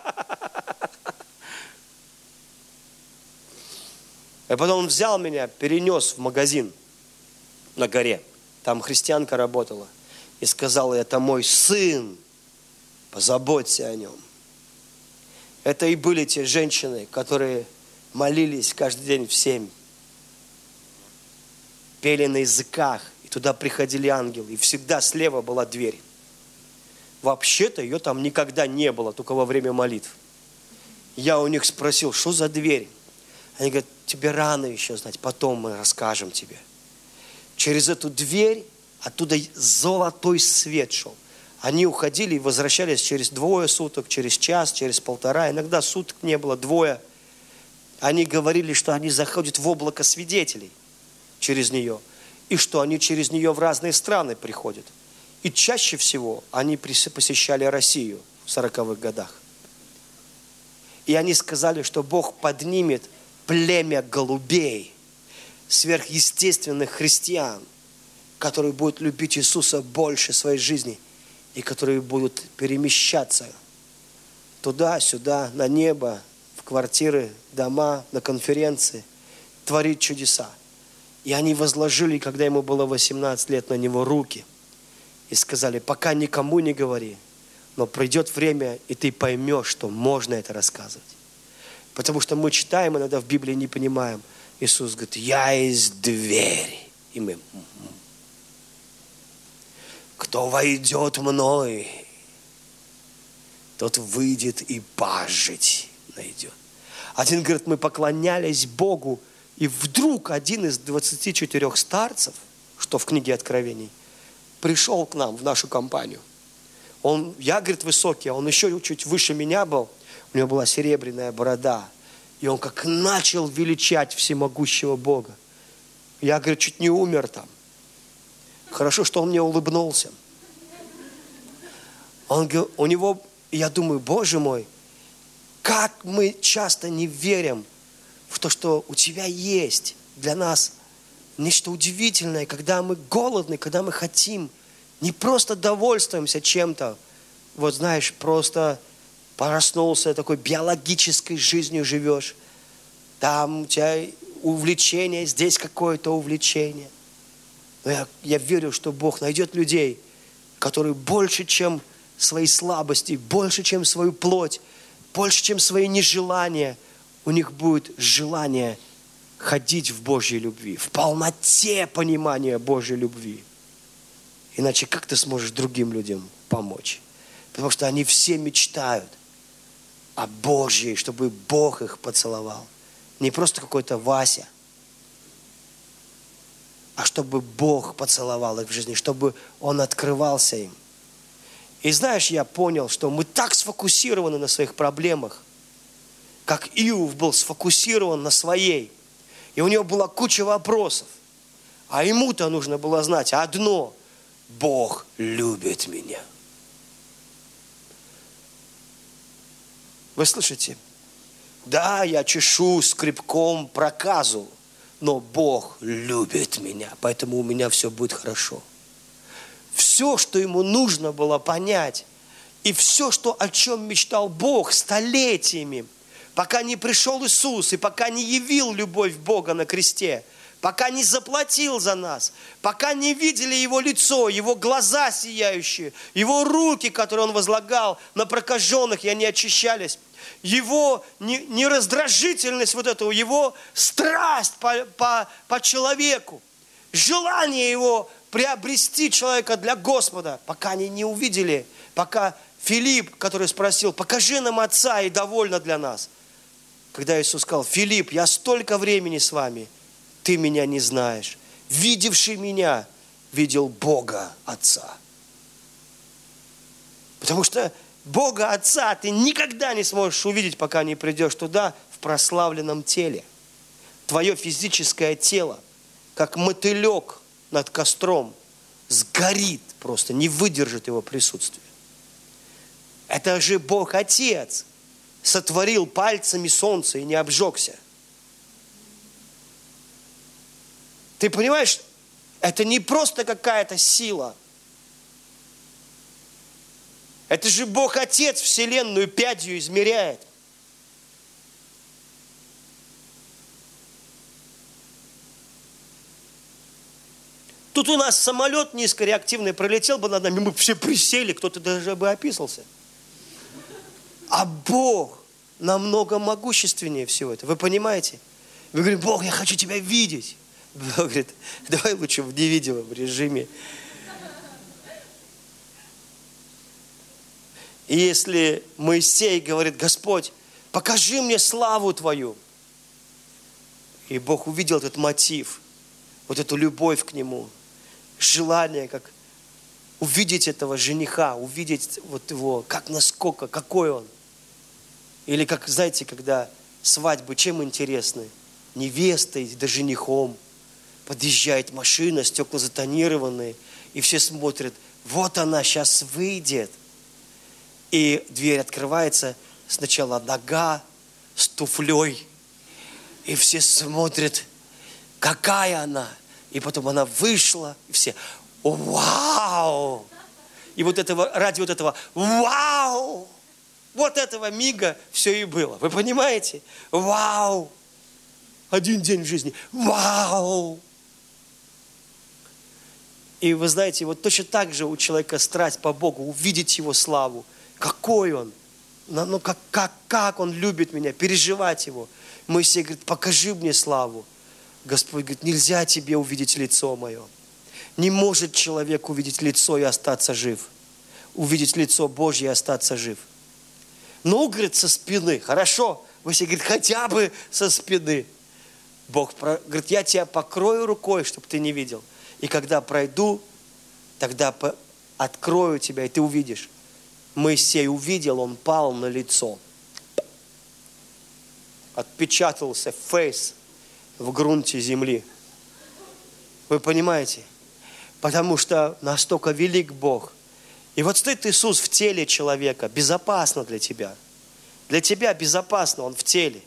потом он взял меня, перенес в магазин на горе. Там христианка работала. И сказала, это мой сын, позаботься о нем. Это и были те женщины, которые молились каждый день в 7. Пели на языках. И туда приходили ангелы. И всегда слева была дверь. Вообще-то ее там никогда не было, только во время молитв. Я у них спросил, что за дверь? Они говорят, тебе рано еще знать, потом мы расскажем тебе. Через эту дверь оттуда золотой свет шел. Они уходили и возвращались через 2 суток, через час, через 1,5. Иногда суток не было, 2. Они говорили, что они заходят в облако свидетелей через нее. И что они через нее в разные страны приходят. И чаще всего они посещали Россию в 40-х годах. И они сказали, что Бог поднимет племя голубей, сверхъестественных христиан, которые будут любить Иисуса больше своей жизни и которые будут перемещаться туда-сюда, на небо, в квартиры, дома, на конференции, творить чудеса. И они возложили, когда ему было 18 лет, на него руки и сказали: пока никому не говори, но придет время, и ты поймешь, что можно это рассказывать. Потому что мы читаем иногда в Библии, не понимаем. Иисус говорит: я есть дверь. И мы: кто войдет мной, тот выйдет и пажить найдет. Один говорит: мы поклонялись Богу, и вдруг один из 24 старцев, что в книге Откровений, пришел к нам в нашу компанию. Я, говорит, высокий, а он еще чуть выше меня был. У него была серебряная борода. И он как начал величать всемогущего Бога. Я, говорит, чуть не умер там. Хорошо, что он мне улыбнулся. У него, я думаю: Боже мой, как мы часто не верим в то, что у Тебя есть для нас нечто удивительное, когда мы голодны, когда мы хотим, не просто довольствуемся чем-то, вот знаешь, просто проснулся, такой биологической жизнью живешь, там у тебя увлечение, здесь какое-то увлечение. Но я верю, что Бог найдет людей, которые больше, чем свои слабости, больше, чем свою плоть, больше, чем свои нежелания, у них будет желание ходить в Божьей любви, в полноте понимания Божьей любви. Иначе как ты сможешь другим людям помочь? Потому что они все мечтают о Божьей, чтобы Бог их поцеловал. Не просто какой-то Вася, а чтобы Бог поцеловал их в жизни, чтобы Он открывался им. И знаешь, я понял, что мы так сфокусированы на своих проблемах, как Иов был сфокусирован на своей. И у него была куча вопросов. А ему-то нужно было знать одно: Бог любит меня. Вы слышите? Да, я чешу скребком проказу, но Бог любит меня, поэтому у меня все будет хорошо. Все, что ему нужно было понять, и все, о чем мечтал Бог столетиями, пока не пришел Иисус, и пока не явил любовь Бога на кресте, пока не заплатил за нас, пока не видели Его лицо, Его глаза сияющие, Его руки, которые Он возлагал на прокаженных, и они очищались, Его нераздражительность вот этого, Его страсть по человеку, желание Его приобрести человека для Господа, пока они не увидели, пока Филипп, который спросил: покажи нам Отца, и довольно для нас. Когда Иисус сказал: Филипп, я столько времени с вами, ты меня не знаешь. Видевший меня, видел Бога Отца. Потому что Бога Отца ты никогда не сможешь увидеть, пока не придешь туда в прославленном теле. Твое физическое тело, как мотылек над костром, сгорит просто, не выдержит его присутствия. Это же Бог Отец сотворил пальцами солнце и не обжегся. Ты понимаешь, это не просто какая-то сила. Это же Бог Отец вселенную пядью измеряет. Тут у нас самолет низкореактивный пролетел бы над нами, мы бы все присели, кто-то даже бы описался. А Бог намного могущественнее всего этого. Вы понимаете? Вы говорите: Бог, я хочу Тебя видеть. Бог говорит: давай лучше в невидимом режиме. И если Моисей говорит: Господь, покажи мне славу Твою. И Бог увидел этот мотив, вот эту любовь к Нему, желание, как увидеть этого жениха, увидеть вот его, насколько, какой он. Или как, знаете, когда свадьбы чем интересны? Невестой, да женихом. Подъезжает машина, стекла затонированные, и все смотрят, вот она сейчас выйдет. И дверь открывается, сначала нога с туфлей, и все смотрят, какая она. И потом она вышла, и все, вау! И ради вот этого вау! Вот этого мига все и было. Вы понимаете? Вау! Один день в жизни. Вау! И вы знаете, вот точно так же у человека страсть по Богу, увидеть Его славу. Какой Он? Как Он любит меня, переживать Его. Моисей говорит, покажи мне славу. Господь говорит, нельзя тебе увидеть лицо мое. Не может человек увидеть лицо и остаться жив. Увидеть лицо Божье и остаться жив. Ну, говорит, со спины. Хорошо. Моисей говорит, хотя бы со спины. Бог говорит, я тебя покрою рукой, чтобы ты не видел. И когда пройду, тогда открою тебя, и ты увидишь. Моисей увидел, он пал на лицо. Отпечатался фейс в грунте земли. Вы понимаете? Потому что настолько велик Бог. И вот стоит Иисус в теле человека, безопасно для тебя. Для тебя безопасно, Он в теле.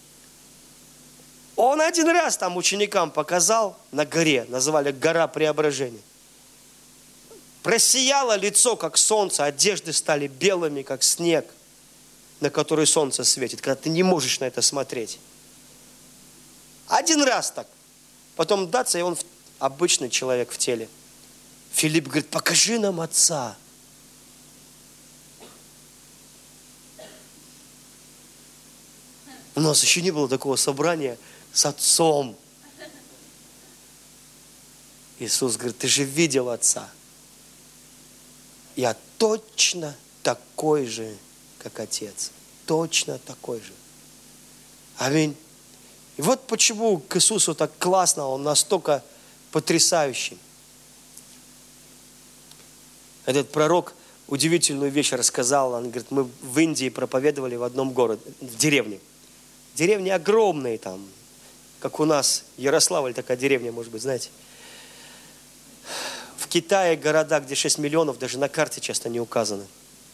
Он один раз там ученикам показал на горе, называли гора Преображения. Просияло лицо, как солнце, одежды стали белыми, как снег, на который солнце светит, когда ты не можешь на это смотреть. Один раз так. Потом даться, и он обычный человек в теле. Филипп говорит, покажи нам Отца. У нас еще не было такого собрания с Отцом. Иисус говорит, ты же видел Отца. Я точно такой же, как Отец. Точно такой же. Аминь. И вот почему к Иисусу так классно, Он настолько потрясающий. Этот пророк удивительную вещь рассказал. Он говорит, мы в Индии проповедовали в одном городе, в деревне. Деревни огромные там, как у нас Ярославль, такая деревня, может быть, знаете. В Китае города, где 6 миллионов, даже на карте часто не указаны.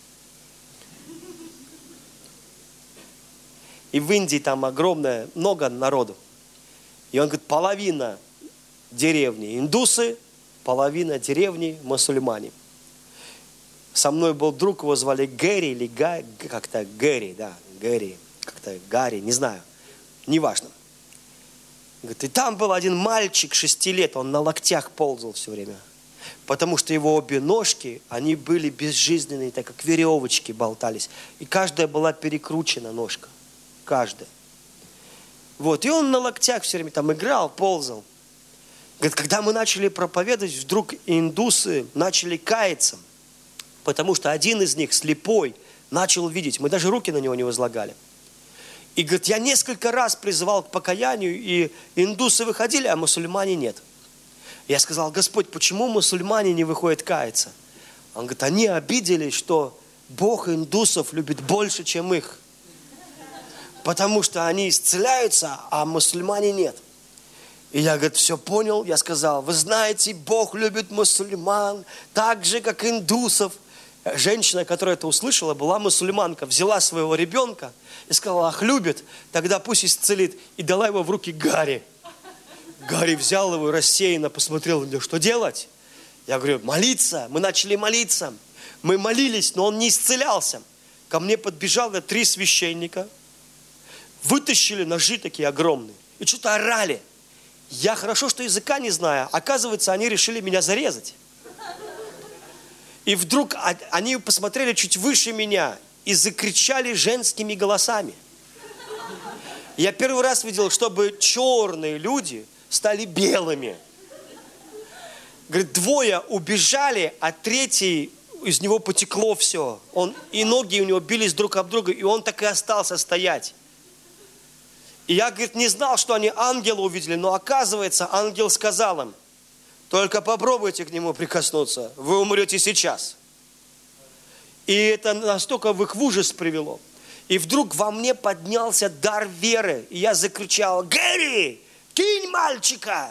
И в Индии там огромное, много народу. И он говорит, половина деревни индусы, половина деревни мусульмане. Со мной был друг, его звали Гэри или как-то Гэри, да, Гэри, как-то Гарри, не знаю, неважно. Говорит, и там был один мальчик 6 лет, он на локтях ползал все время. Потому что его обе ножки, они были безжизненные, так как веревочки болтались. И каждая была перекручена ножка. Каждая. Вот, и он на локтях все время там играл, ползал. Говорит, когда мы начали проповедовать, вдруг индусы начали каяться. Потому что один из них, слепой, начал видеть. Мы даже руки на него не возлагали. И говорит, я несколько раз призывал к покаянию, и индусы выходили, а мусульмане нет. Я сказал, Господь, почему мусульмане не выходят каяться? Он говорит, они обиделись, что Бог индусов любит больше, чем их. Потому что они исцеляются, а мусульмане нет. И я, говорит, все понял. Я сказал, вы знаете, Бог любит мусульман так же, как индусов. Женщина, которая это услышала, была мусульманка, взяла своего ребенка и сказала, ах, любит, тогда пусть исцелит. И дала его в руки Гарри. Гарри взял его и рассеянно посмотрел на него, что делать? Я говорю, молиться. Мы начали молиться. Мы молились, но он не исцелялся. Ко мне подбежало 3 священника, вытащили ножи такие огромные и что-то орали. Я хорошо, что языка не знаю. Оказывается, они решили меня зарезать. И вдруг они посмотрели чуть выше меня и закричали женскими голосами. Я первый раз видел, чтобы черные люди стали белыми. Говорит, 2 убежали, а 3 из него потекло все. И ноги у него бились друг об друга, и он так и остался стоять. И я, говорит, не знал, что они ангела увидели, но оказывается, ангел сказал им, Только попробуйте к нему прикоснуться, вы умрете сейчас. И это настолько в их в ужас привело. И вдруг во мне поднялся дар веры. И я закричал: Гэри, кинь мальчика!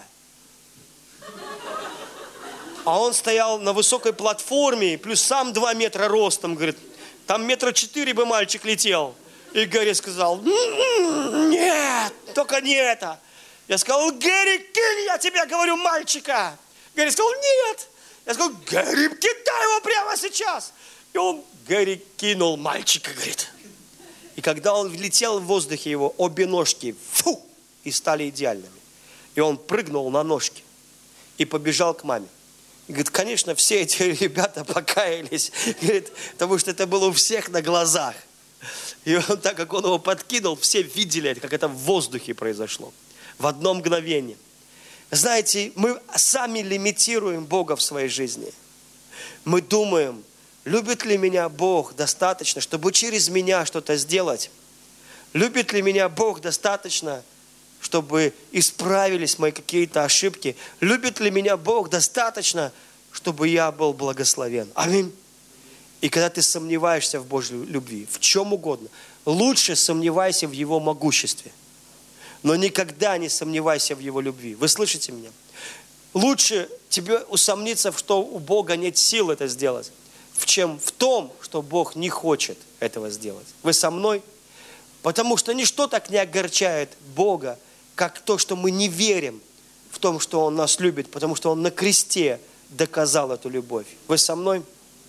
А он стоял на высокой платформе, плюс сам 2 метра ростом, говорит, там 4 метра бы мальчик летел. И Гэри сказал: нет, только не это. Я сказал: Гэри, кинь, я тебе говорю, мальчика. Гэри сказал: нет. Я сказал: Гэри, кидай его прямо сейчас. И Гэри кинул мальчика, говорит. И когда он летел в воздухе, его обе ножки, и стали идеальными. И он прыгнул на ножки и побежал к маме. И говорит, конечно, все эти ребята покаялись, говорит, потому что это было у всех на глазах. И он, так как он его подкинул, все видели, как это в воздухе произошло. В одно мгновение. Знаете, мы сами лимитируем Бога в своей жизни. Мы думаем, любит ли меня Бог достаточно, чтобы через меня что-то сделать? Любит ли меня Бог достаточно, чтобы исправились мои какие-то ошибки? Любит ли меня Бог достаточно, чтобы я был благословен? Аминь. И когда ты сомневаешься в Божьей любви, в чем угодно, лучше сомневайся в Его могуществе. Но никогда не сомневайся в Его любви. Вы слышите меня? Лучше тебе усомниться, что у Бога нет сил это сделать, чем в том, что Бог не хочет этого сделать. Вы со мной? Потому что ничто так не огорчает Бога, как то, что мы не верим в том, что Он нас любит, потому что Он на кресте доказал эту любовь. Вы со мной?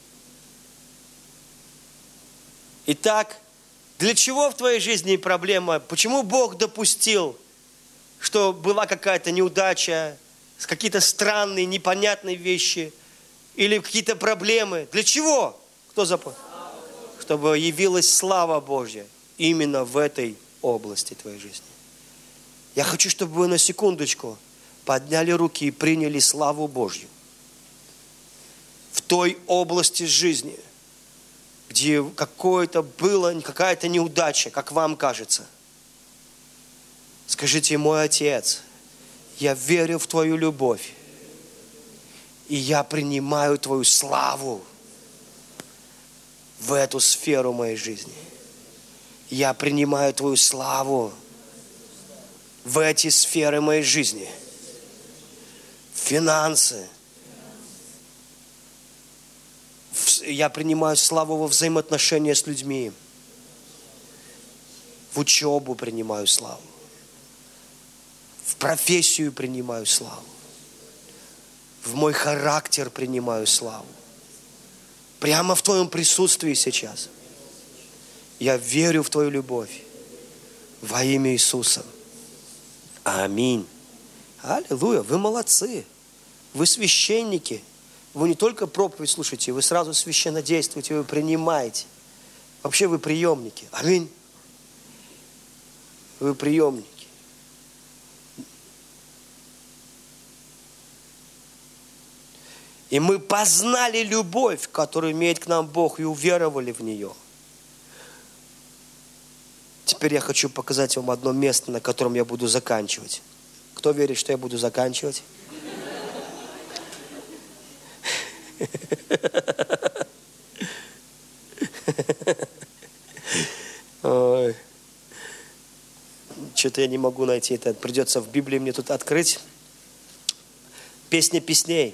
Итак, для чего в твоей жизни проблема? Почему Бог допустил, что была какая-то неудача, какие-то странные, непонятные вещи или какие-то проблемы? Для чего? Кто запомнил? Чтобы явилась слава Божья именно в этой области твоей жизни. Я хочу, чтобы вы на секундочку подняли руки и приняли славу Божью в той области жизни, где какая-то неудача, как вам кажется. Скажите: мой Отец, я верю в Твою любовь, и я принимаю Твою славу в эту сферу моей жизни. Я принимаю Твою славу в эти сферы моей жизни. Финансы. Я принимаю славу во взаимоотношения с людьми. В учебу принимаю славу. В профессию принимаю славу. В мой характер принимаю славу. Прямо в Твоем присутствии сейчас. Я верю в Твою любовь. Во имя Иисуса. Аминь. Аллилуйя. Вы молодцы. Вы священники. Вы не только проповедь слушаете, вы сразу священно действуете, вы принимаете. Вообще вы приемники. Аминь. Вы приемники. И мы познали любовь, которую имеет к нам Бог, и уверовали в нее. Теперь я хочу показать вам одно место, на котором я буду заканчивать. Кто верит, что я буду заканчивать? Ой. Что-то я не могу найти это. Придется в Библии мне тут открыть. Песня песней.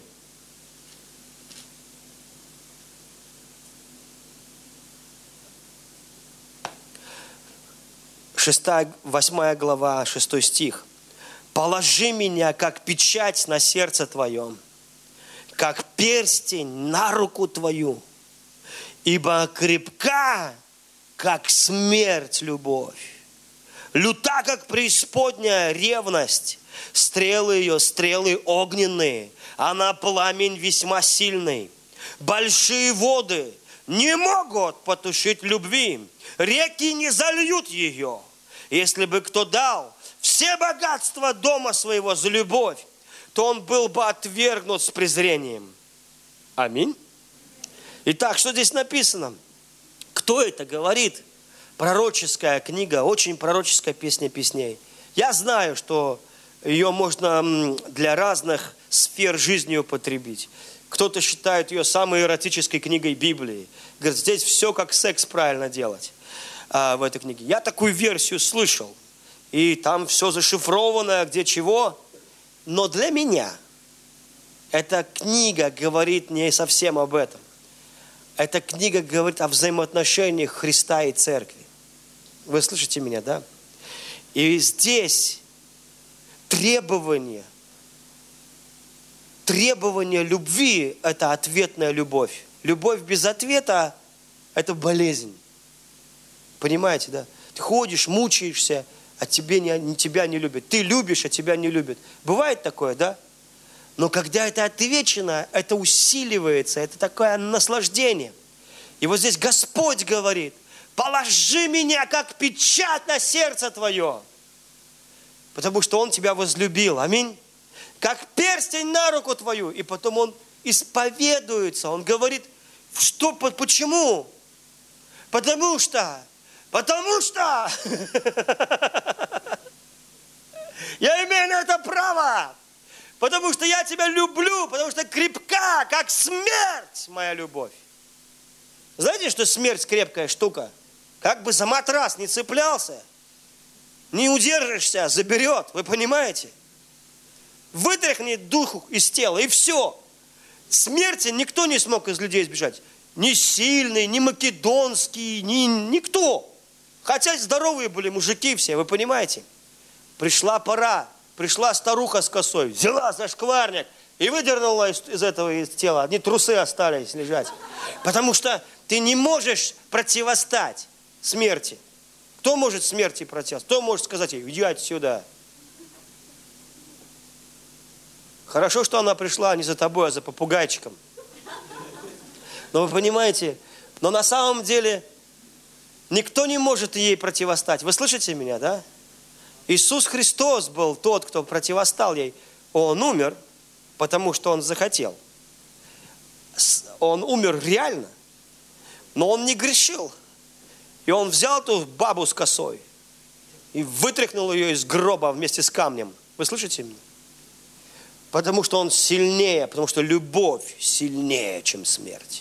8 глава, 6 стих. «Положи меня, как печать на сердце твоем, как перстень на руку твою, ибо крепка, как смерть, любовь, люта, как преисподняя ревность, стрелы ее, стрелы огненные, она пламень весьма сильный. Большие воды не могут потушить любви, реки не зальют ее. Если бы кто дал все богатства дома своего за любовь, то он был бы отвергнут с презрением». Аминь. Итак, что здесь написано? Кто это говорит? Пророческая книга, очень пророческая песня песней. Я знаю, что ее можно для разных сфер жизни употребить. Кто-то считает ее самой эротической книгой Библии. Говорит, здесь все как секс правильно делать в этой книге. Я такую версию слышал. И там все зашифровано, где чего. Но для меня эта книга говорит не совсем об этом. Эта книга говорит о взаимоотношениях Христа и Церкви. Вы слышите меня, да? И здесь требование любви – это ответная любовь. Любовь без ответа – это болезнь. Понимаете, да? Ты ходишь, мучаешься, а тебя не любят. Ты любишь, а тебя не любят. Бывает такое, да? Но когда это отвечено, это усиливается, это такое наслаждение. И вот здесь Господь говорит, положи меня, как печать на сердце твое, потому что Он тебя возлюбил. Аминь. Как перстень на руку твою. И потом Он исповедуется. Он говорит, что, почему? Потому что я имею на это право. Потому что я тебя люблю, потому что крепка, как смерть, моя любовь. Знаете, что смерть крепкая штука? Как бы за матрас не цеплялся, не удержишься, заберет. Вы понимаете? Вытряхнет дух из тела, и все. Смерти никто не смог из людей избежать. Ни сильный, ни македонский, никто. Хотя здоровые были мужики все, вы понимаете? Пришла пора, пришла старуха с косой, взяла за шкварник и выдернула из этого тела. Одни трусы остались лежать. Потому что ты не можешь противостать смерти. Кто может смерти противостать? Кто может сказать ей, иди отсюда? Хорошо, что она пришла не за тобой, а за попугайчиком. Но вы понимаете, но на самом деле никто не может ей противостать. Вы слышите меня, да? Иисус Христос был тот, кто противостал ей. Он умер, потому что Он захотел. Он умер реально, но Он не грешил. И Он взял ту бабу с косой и вытряхнул ее из гроба вместе с камнем. Вы слышите меня? Потому что Он сильнее, потому что любовь сильнее, чем смерть.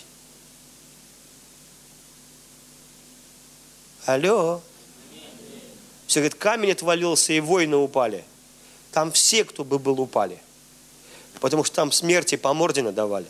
Алло. Все говорят, камень отвалился и воины упали. Там все, кто бы был, упали. Потому что там смерти по морде надавали.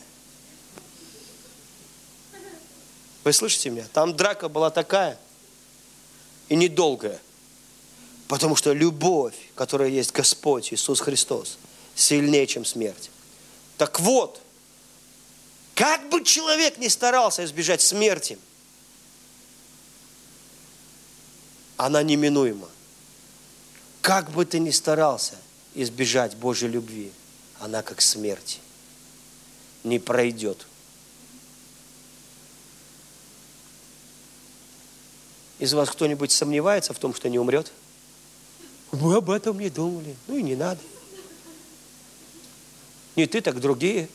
Вы слышите меня? Там драка была такая и недолгая. Потому что любовь, которая есть Господь Иисус Христос, сильнее, чем смерть. Так вот, как бы человек ни старался избежать смерти, она неминуема. Как бы ты ни старался избежать Божьей любви, она как смерть. Не пройдет. Из вас кто-нибудь сомневается в том, что не умрет? Вы об этом не думали. Ну и не надо. Не ты, так другие.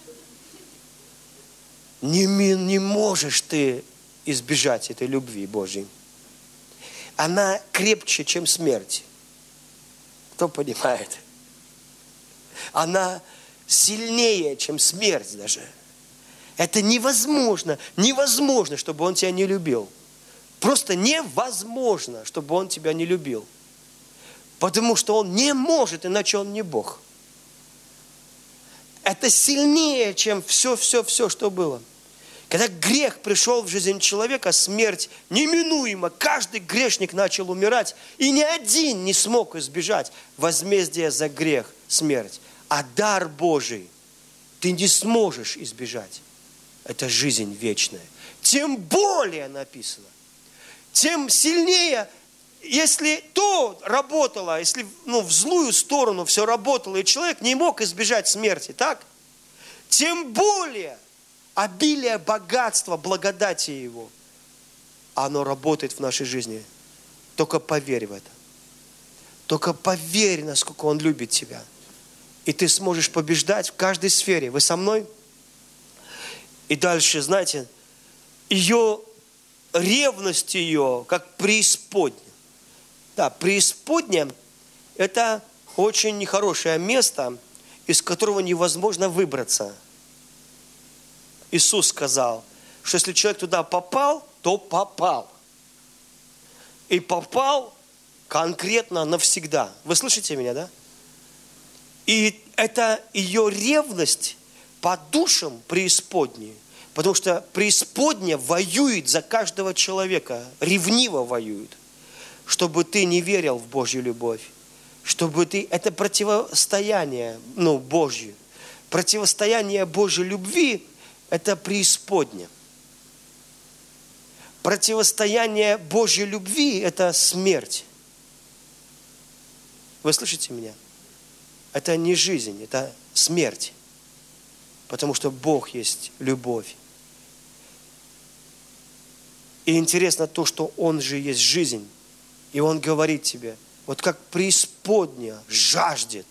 Не можешь ты избежать этой любви Божьей. Она крепче, чем смерть. Кто понимает? Она сильнее, чем смерть даже. Это невозможно, чтобы Он тебя не любил. Просто невозможно, чтобы Он тебя не любил. Потому что Он не может, иначе Он не Бог. Это сильнее, чем все, что было. Когда грех пришел в жизнь человека, смерть неминуемо. Каждый грешник начал умирать, и ни один не смог избежать возмездия за грех, смерть. А дар Божий ты не сможешь избежать. Это жизнь вечная. Тем более написано, тем сильнее, если то работало, если в злую сторону все работало, и человек не мог избежать смерти, так? Тем более обилие богатства, благодати Его, оно работает в нашей жизни. Только поверь в это. Только поверь, насколько Он любит тебя. И ты сможешь побеждать в каждой сфере. Вы со мной? И дальше, знаете, ее ревность ее, как преисподняя. Да, преисподняя – это очень нехорошее место, из которого невозможно выбраться. Иисус сказал, что если человек туда попал, то попал. И попал конкретно навсегда. Вы слышите меня, да? И это ее ревность по душам преисподней. Потому что преисподняя воюет за каждого человека, ревниво воюет, чтобы ты не верил в Божью любовь, чтобы ты... Это противостояние, Божье. Противостояние Божьей любви – это преисподня. Противостояние Божьей любви – это смерть. Вы слышите меня? Это не жизнь, это смерть. Потому что Бог есть любовь. И интересно то, что Он же есть жизнь. И Он говорит тебе, вот как преисподня жаждет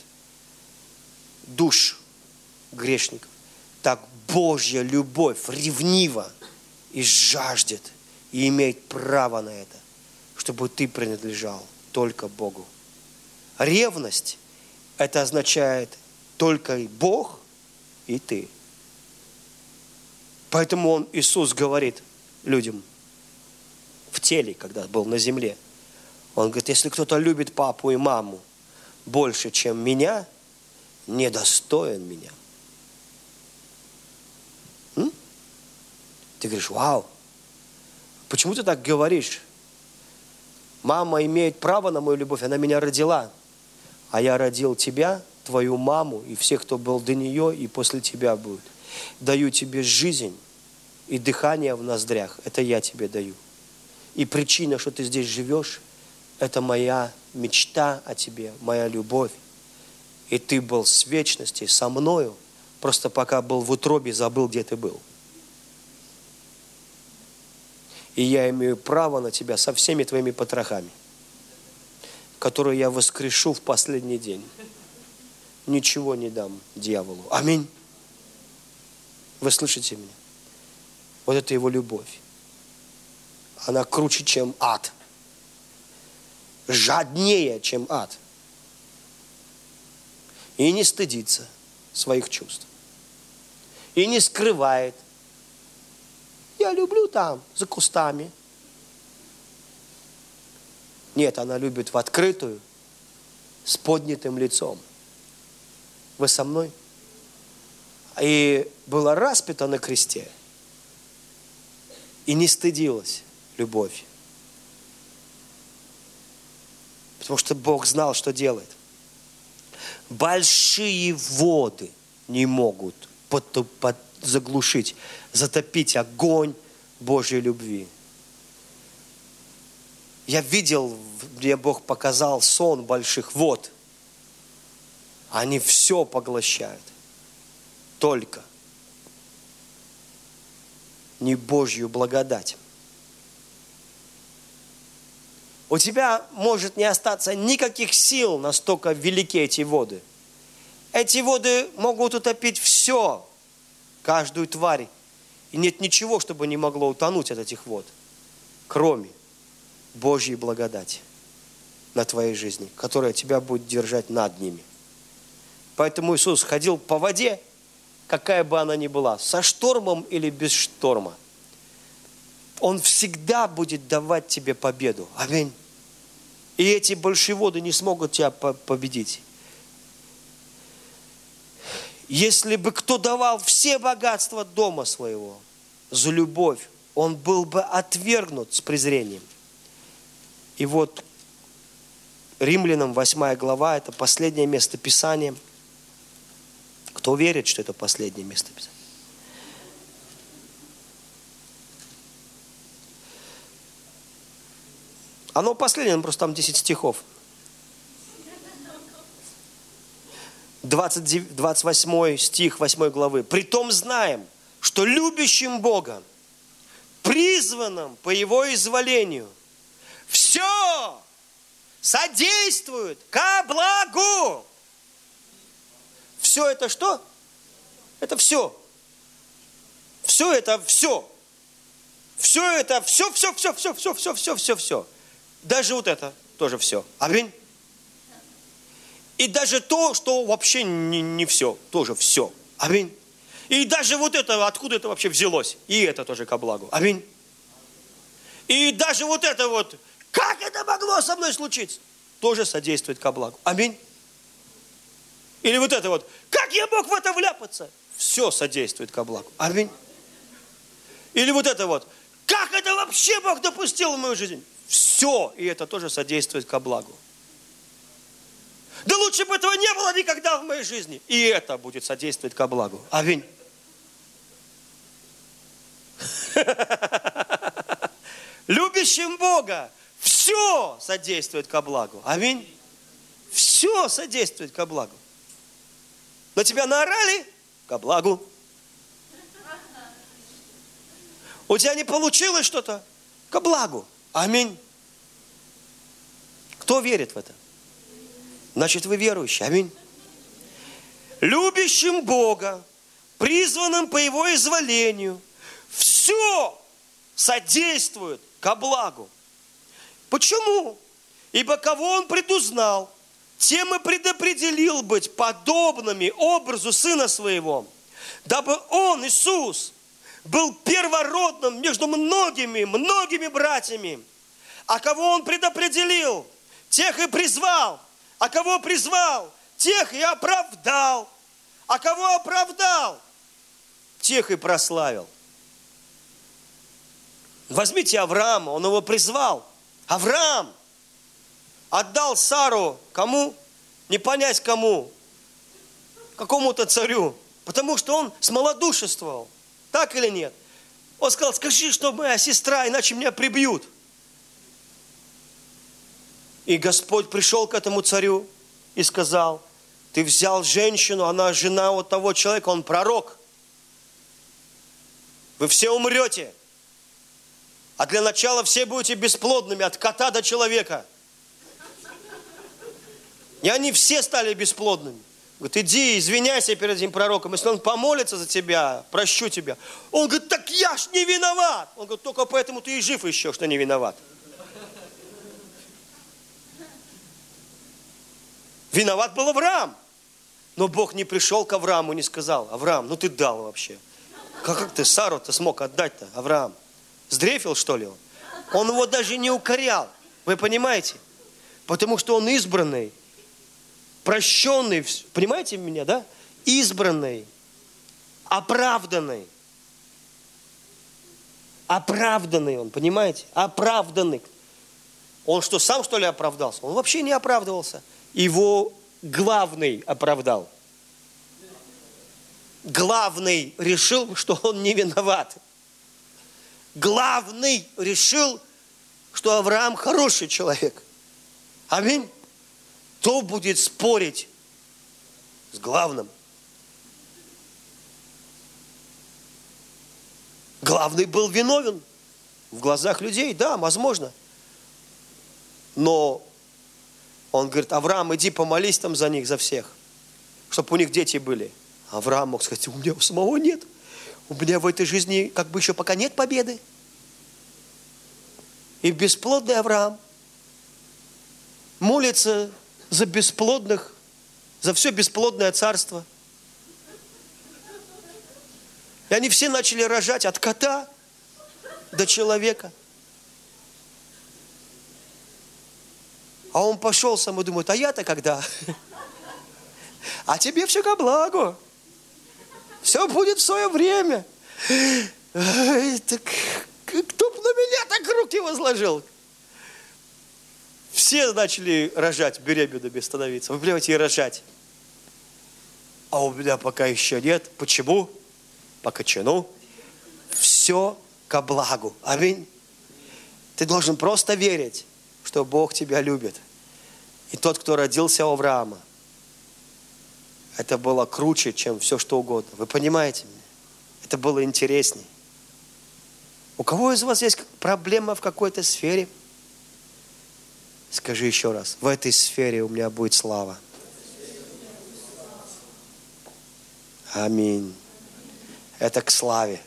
душ грешников, так Божья любовь ревнива и жаждет, и имеет право на это, чтобы ты принадлежал только Богу. Ревность – это означает только Бог и ты. Поэтому Иисус говорит людям в теле, когда был на земле. Он говорит, если кто-то любит папу и маму больше, чем меня, недостоин меня. Ты говоришь, вау, почему ты так говоришь? Мама имеет право на мою любовь, она меня родила. А я родил тебя, твою маму и всех, кто был до нее и после тебя будет. Даю тебе жизнь и дыхание в ноздрях. Это я тебе даю. И причина, что ты здесь живешь, это моя мечта о тебе, моя любовь. И ты был с вечности со мною, просто пока был в утробе, забыл, где ты был. И я имею право на тебя со всеми твоими потрохами, которые я воскрешу в последний день. Ничего не дам дьяволу. Аминь. Вы слышите меня? Вот это его любовь. Она круче, чем ад. Жаднее, чем ад. И не стыдится своих чувств. И не скрывает. Я люблю там, за кустами. Нет, она любит в открытую, с поднятым лицом. Вы со мной? И была распята на кресте. И не стыдилась любовь. Потому что Бог знал, что делает. Большие воды не могут заглушить, затопить огонь Божьей любви. Я видел, мне Бог показал сон больших вод. Они все поглощают. Только не Божью благодать. У тебя может не остаться никаких сил, настолько велики эти воды. Эти воды могут утопить все, каждую тварь. И нет ничего, чтобы не могло утонуть от этих вод, кроме Божьей благодати на твоей жизни, которая тебя будет держать над ними. Поэтому Иисус ходил по воде, какая бы она ни была, со штормом или без шторма. Он всегда будет давать тебе победу. Аминь. И эти большие воды не смогут тебя победить. Если бы кто давал все богатства дома своего за любовь, он был бы отвергнут с презрением. И вот Римлянам 8 глава, это последнее место Писания. Кто верит, что это последнее место Писания? Оно последнее, просто там 10 стихов. 28 стих 8 главы. «Притом знаем, что любящим Бога, призванным по Его изволению, все содействует ко благу». Все это что? Это все. Все это все. Все это все. Даже вот это тоже все. Аминь. И даже то, что вообще не все, тоже все. Аминь. И даже вот это, откуда это вообще взялось, и это тоже ко благу. Аминь. И даже вот это вот, как это могло со мной случиться, тоже содействует ко благу. Аминь. Или вот это вот, как я мог в это вляпаться, все содействует ко благу. Аминь. Или вот это вот, как это вообще Бог допустил в мою жизнь, все, и это тоже содействует ко благу. Да лучше бы этого не было никогда в моей жизни. И это будет содействовать ко благу. Аминь. Любящим Бога все содействует ко благу. Аминь. Все содействует ко благу. На тебя наорали? Ко благу. У тебя не получилось что-то? Ко благу. Аминь. Кто верит в это? Значит, вы верующие. Аминь. Любящим Бога, призванным по Его изволению, все содействует ко благу. Почему? Ибо кого Он предузнал, тем и предопределил быть подобными образу Сына Своего, дабы Он, Иисус, был первородным между многими братьями. А кого Он предопределил, тех и призвал. А кого призвал, тех и оправдал. А кого оправдал, тех и прославил. Возьмите Авраама, он его призвал. Авраам отдал Сару кому? Не понять кому. Какому-то царю. Потому что он смолодушествовал. Так или нет? Он сказал, скажи, что моя сестра, иначе меня прибьют. И Господь пришел к этому царю и сказал, ты взял женщину, она жена вот того человека, он пророк. Вы все умрете. А для начала все будете бесплодными, от кота до человека. И они все стали бесплодными. Говорит, иди, извиняйся перед этим пророком. Если он помолится за тебя, прощу тебя. Он говорит, так я ж не виноват. Он говорит, только поэтому ты и жив еще, что не виноват. Виноват был Авраам. Но Бог не пришел к Аврааму и не сказал, Авраам, ну ты дал вообще. Как ты Сару-то смог отдать-то, Авраам? Сдрефил, что ли он? Он его даже не укорял. Вы понимаете? Потому что он избранный, прощенный. Понимаете меня, да? Избранный, оправданный. Оправданный он, понимаете? Оправданный. Он что, сам что ли оправдался? Он вообще не оправдывался. Его главный оправдал. Главный решил, что он не виноват. Главный решил, что Авраам хороший человек. Аминь. Кто будет спорить с главным? Главный был виновен в глазах людей, да, возможно. Но он говорит, Авраам, иди помолись там за них, за всех, чтобы у них дети были. Авраам мог сказать, у меня у самого нет. У меня в этой жизни как бы еще пока нет победы. И бесплодный Авраам молится за бесплодных, за все бесплодное царство. И они все начали рожать от кота до человека. А он пошел сам и думает, а я-то когда? А тебе все ко благу. Все будет в свое время. Так, кто бы на меня так руки возложил? Все начали рожать, беременными становиться. Вы понимаете, и рожать. А у меня пока еще нет. Почему? По кочану. Все ко благу. Аминь. Ты должен просто верить, что Бог тебя любит. И тот, кто родился у Авраама, это было круче, чем все, что угодно. Вы понимаете меня? Это было интересней. У кого из вас есть проблема в какой-то сфере? Скажи еще раз. В этой сфере у меня будет слава. Аминь. Это к славе.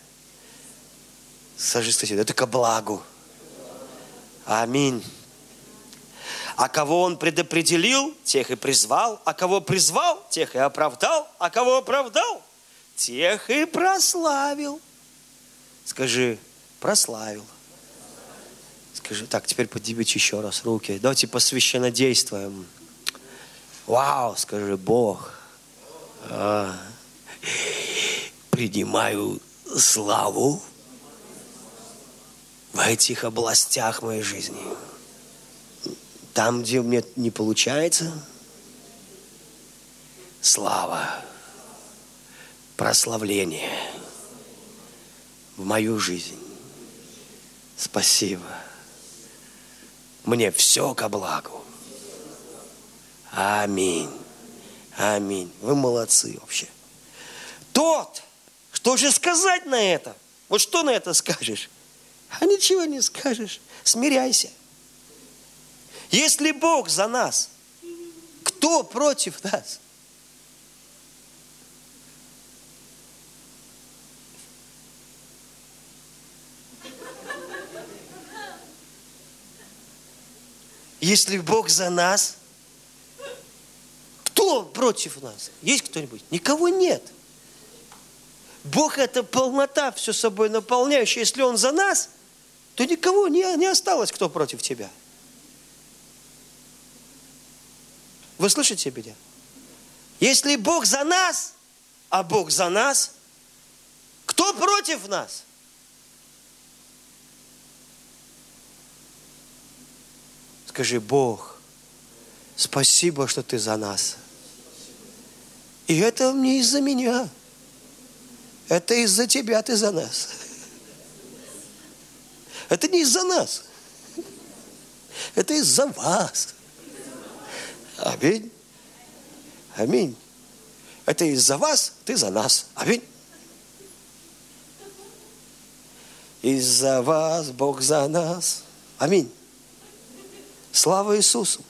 Скажи, это ко благу. Аминь. А кого Он предопределил, тех и призвал. А кого призвал, тех и оправдал. А кого оправдал, тех и прославил. Скажи, прославил. Скажи, так, теперь поднимите еще раз руки. Давайте посвященнодействуем. Вау, скажи, Бог. Принимаю славу в этих областях моей жизни. Там, где мне не получается, слава, прославление в мою жизнь. Спасибо. Мне все ко благу. Аминь. Аминь. Вы молодцы вообще. Тот, что же сказать на это? Вот что на это скажешь? А ничего не скажешь. Смиряйся. Если Бог за нас, кто против нас? Если Бог за нас, кто против нас? Есть кто-нибудь? Никого нет. Бог – это полнота, все собой наполняющая. Если Он за нас, то никого не осталось, кто против тебя. Вы слышите меня? Если Бог за нас, а Бог за нас, кто против нас? Скажи, Бог, спасибо, что Ты за нас. И это не из-за меня. Это из-за Тебя Ты за нас. Это не из-за нас. Это из-за вас. Аминь. Аминь. Это из-за вас, Ты за нас. Аминь. Из-за вас, Бог за нас. Аминь. Слава Иисусу.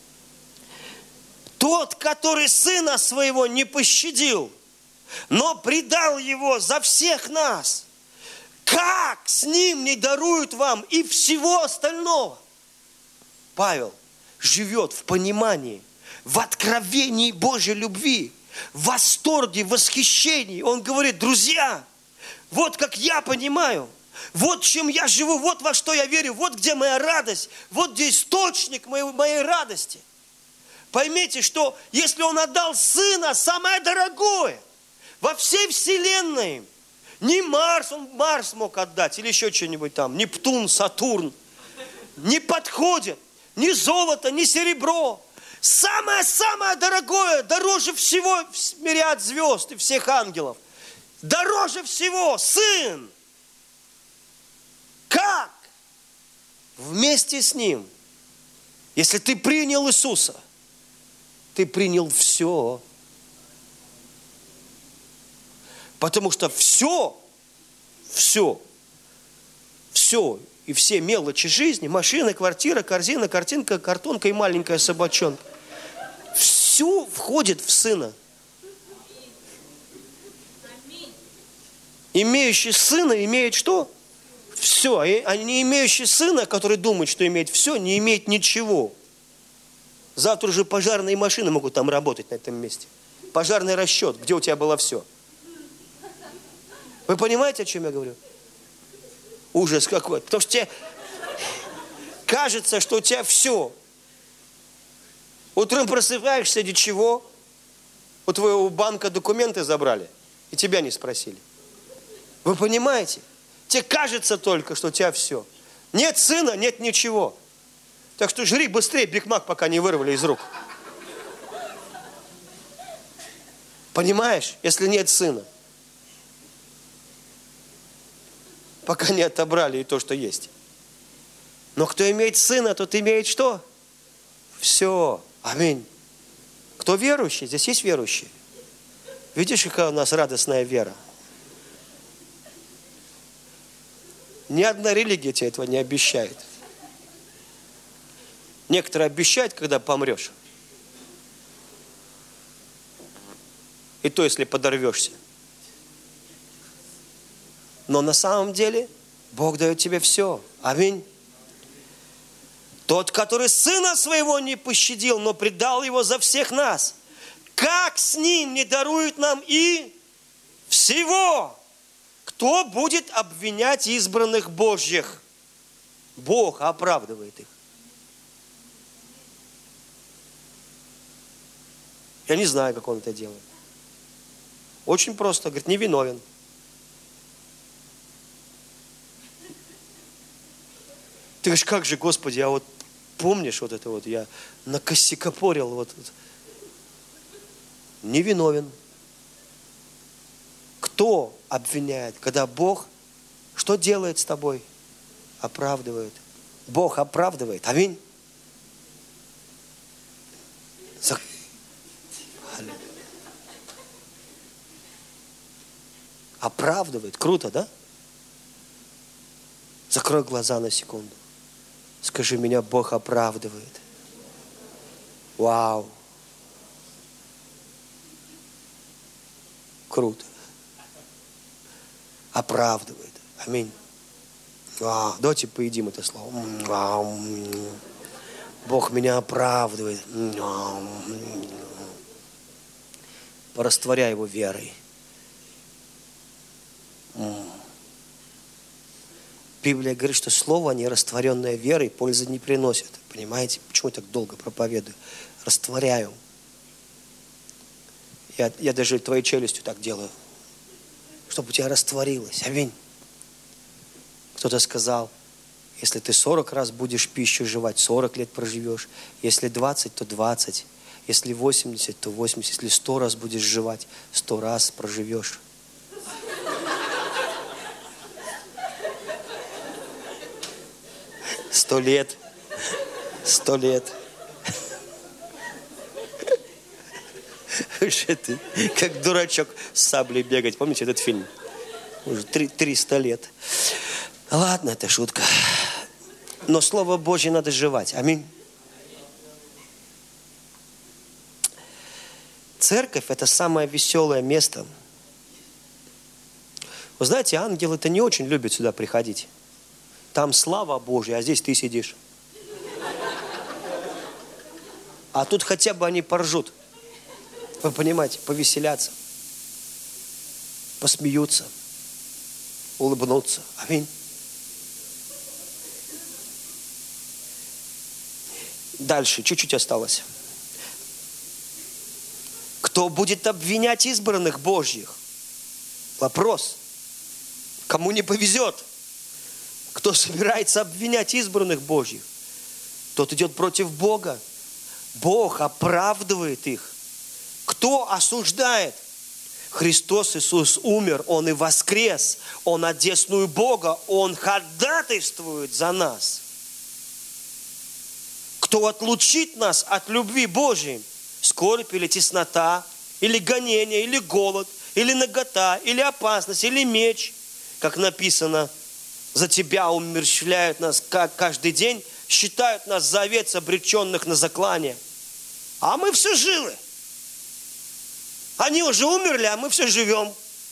Тот, который Сына Своего не пощадил, но предал Его за всех нас, как с Ним не дарует вам и всего остального? Павел живет в понимании, в откровении Божьей любви, в восторге, в восхищении. Он говорит, друзья, вот как я понимаю, вот чем я живу, вот во что я верю, вот где моя радость, вот где источник моей радости. Поймите, что если Он отдал Сына, самое дорогое во всей вселенной, не Марс, Он Марс мог отдать, или еще что-нибудь там, Нептун, Сатурн, не подходит, ни золото, ни серебро. Самое-самое дорогое, дороже всего мириад звезд и всех ангелов. Дороже всего Сын. Как? Вместе с Ним. Если ты принял Иисуса, ты принял все. Потому что все, и все мелочи жизни, машина, квартира, корзина, картинка, картонка и маленькая собачонка, все входит в Сына. Имеющий Сына имеет что? Все. А не имеющий Сына, который думает, что имеет все, не имеет ничего. Завтра уже пожарные машины могут там работать на этом месте. Пожарный расчет, где у тебя было все. Вы понимаете, о чем я говорю? Ужас какой. Потому что тебе кажется, что у тебя все. Утром просыпаешься, ради чего? У твоего банка документы забрали, и тебя не спросили. Вы понимаете? Тебе кажется только, что у тебя все. Нет Сына, нет ничего. Так что жри быстрее Биг Мак, пока не вырвали из рук. Понимаешь? Если нет Сына. Пока не отобрали и то, что есть. Но кто имеет Сына, тот имеет что? Все. Аминь. Кто верующий? Здесь есть верующие. Видишь, какая у нас радостная вера? Ни одна религия тебе этого не обещает. Некоторые обещают, когда помрешь. И то, если подорвешься. Но на самом деле Бог дает тебе все. Аминь. Тот, который Сына Своего не пощадил, но предал Его за всех нас, как с Ним не дарует нам и всего? Кто будет обвинять избранных Божьих? Бог оправдывает их. Я не знаю, как Он это делает. Очень просто. Говорит, невиновен. Ты говоришь, как же, Господи, а вот помнишь вот это вот, я накосякопорил вот. Невиновен. Кто обвиняет, когда Бог что делает с тобой? Оправдывает. Бог оправдывает. Аминь. Оправдывает. Круто, да? Закрой глаза на секунду. Скажи, меня Бог оправдывает. Вау. Круто. Оправдывает. Аминь. Вау. Давайте поедим это слово. Вау. Бог меня оправдывает. Порастворяй его верой. Библия говорит, что слово, не растворенное верой, пользы не приносит. Понимаете, почему я так долго проповедую? Растворяю. Я даже твоей челюстью так делаю. Чтобы у тебя растворилось. Аминь. Кто-то сказал, если ты 40 раз будешь пищу жевать, 40 лет проживешь. Если 20, то 20. Если 80, то 80. Если 100 раз будешь жевать, 100 раз проживешь. Сто лет. 100 лет. Ты как дурачок с саблей бегать. Помните этот фильм? Уже 300 лет. Ладно, это шутка. Но Слово Божье надо жевать. Аминь. Церковь – это самое веселое место. Вы знаете, ангелы-то не очень любят сюда приходить. Там слава Божья, а здесь ты сидишь. А тут хотя бы они поржут. Вы понимаете, повеселятся. Посмеются. Улыбнутся. Аминь. Дальше, чуть-чуть осталось. Кто будет обвинять избранных Божьих? Вопрос. Кому не повезет? Кто собирается обвинять избранных Божьих? Тот идет против Бога. Бог оправдывает их. Кто осуждает? Христос Иисус умер, Он и воскрес. Он одесную Бога, Он ходатайствует за нас. Кто отлучит нас от любви Божьей? Скорбь или теснота, или гонение, или голод, или нагота, или опасность, или меч. Как написано, за Тебя умерщвляют нас каждый день, считают нас за овец, обреченных на заклание. А мы все живы. Они уже умерли, а мы все живем.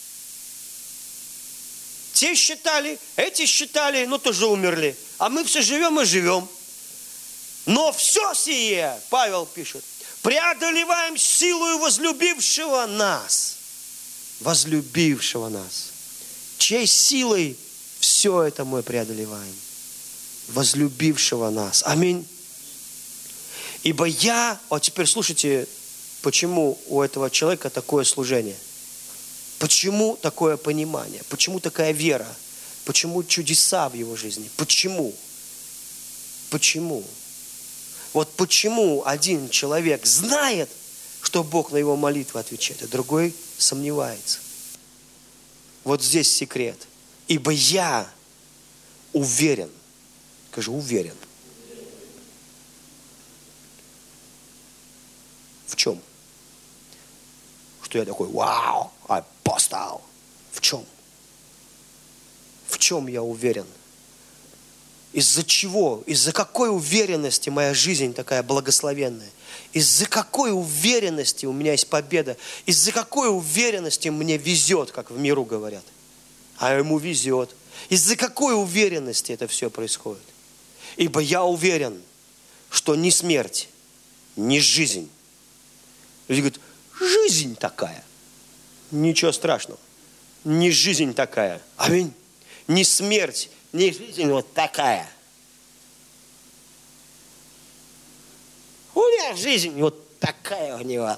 Те считали, эти считали, но тоже умерли. А мы все живем и живем. Но все сие, Павел пишет, преодолеваем силою возлюбившего нас. Возлюбившего нас. Чьей силой все это мы преодолеваем? Возлюбившего нас. Аминь. Ибо я, вот теперь слушайте, почему у этого человека такое служение? Почему такое понимание? Почему такая вера? Почему чудеса в его жизни? Почему? Почему? Вот почему один человек знает, что Бог на его молитву отвечает, а другой сомневается. Вот здесь секрет. Ибо я уверен, скажи, уверен. В чем? Что я такой, вау, апостол. В чем? В чем я уверен? Из-за чего? Из-за какой уверенности моя жизнь такая благословенная? Из-за какой уверенности у меня есть победа? Из-за какой уверенности мне везет, как в миру говорят? А ему везет. Из-за какой уверенности это все происходит? Ибо я уверен, что ни смерть, ни жизнь. Люди говорят, жизнь такая. Ничего страшного. Не жизнь такая. Аминь. Не смерть, не жизнь вот такая. У меня жизнь вот такая у него.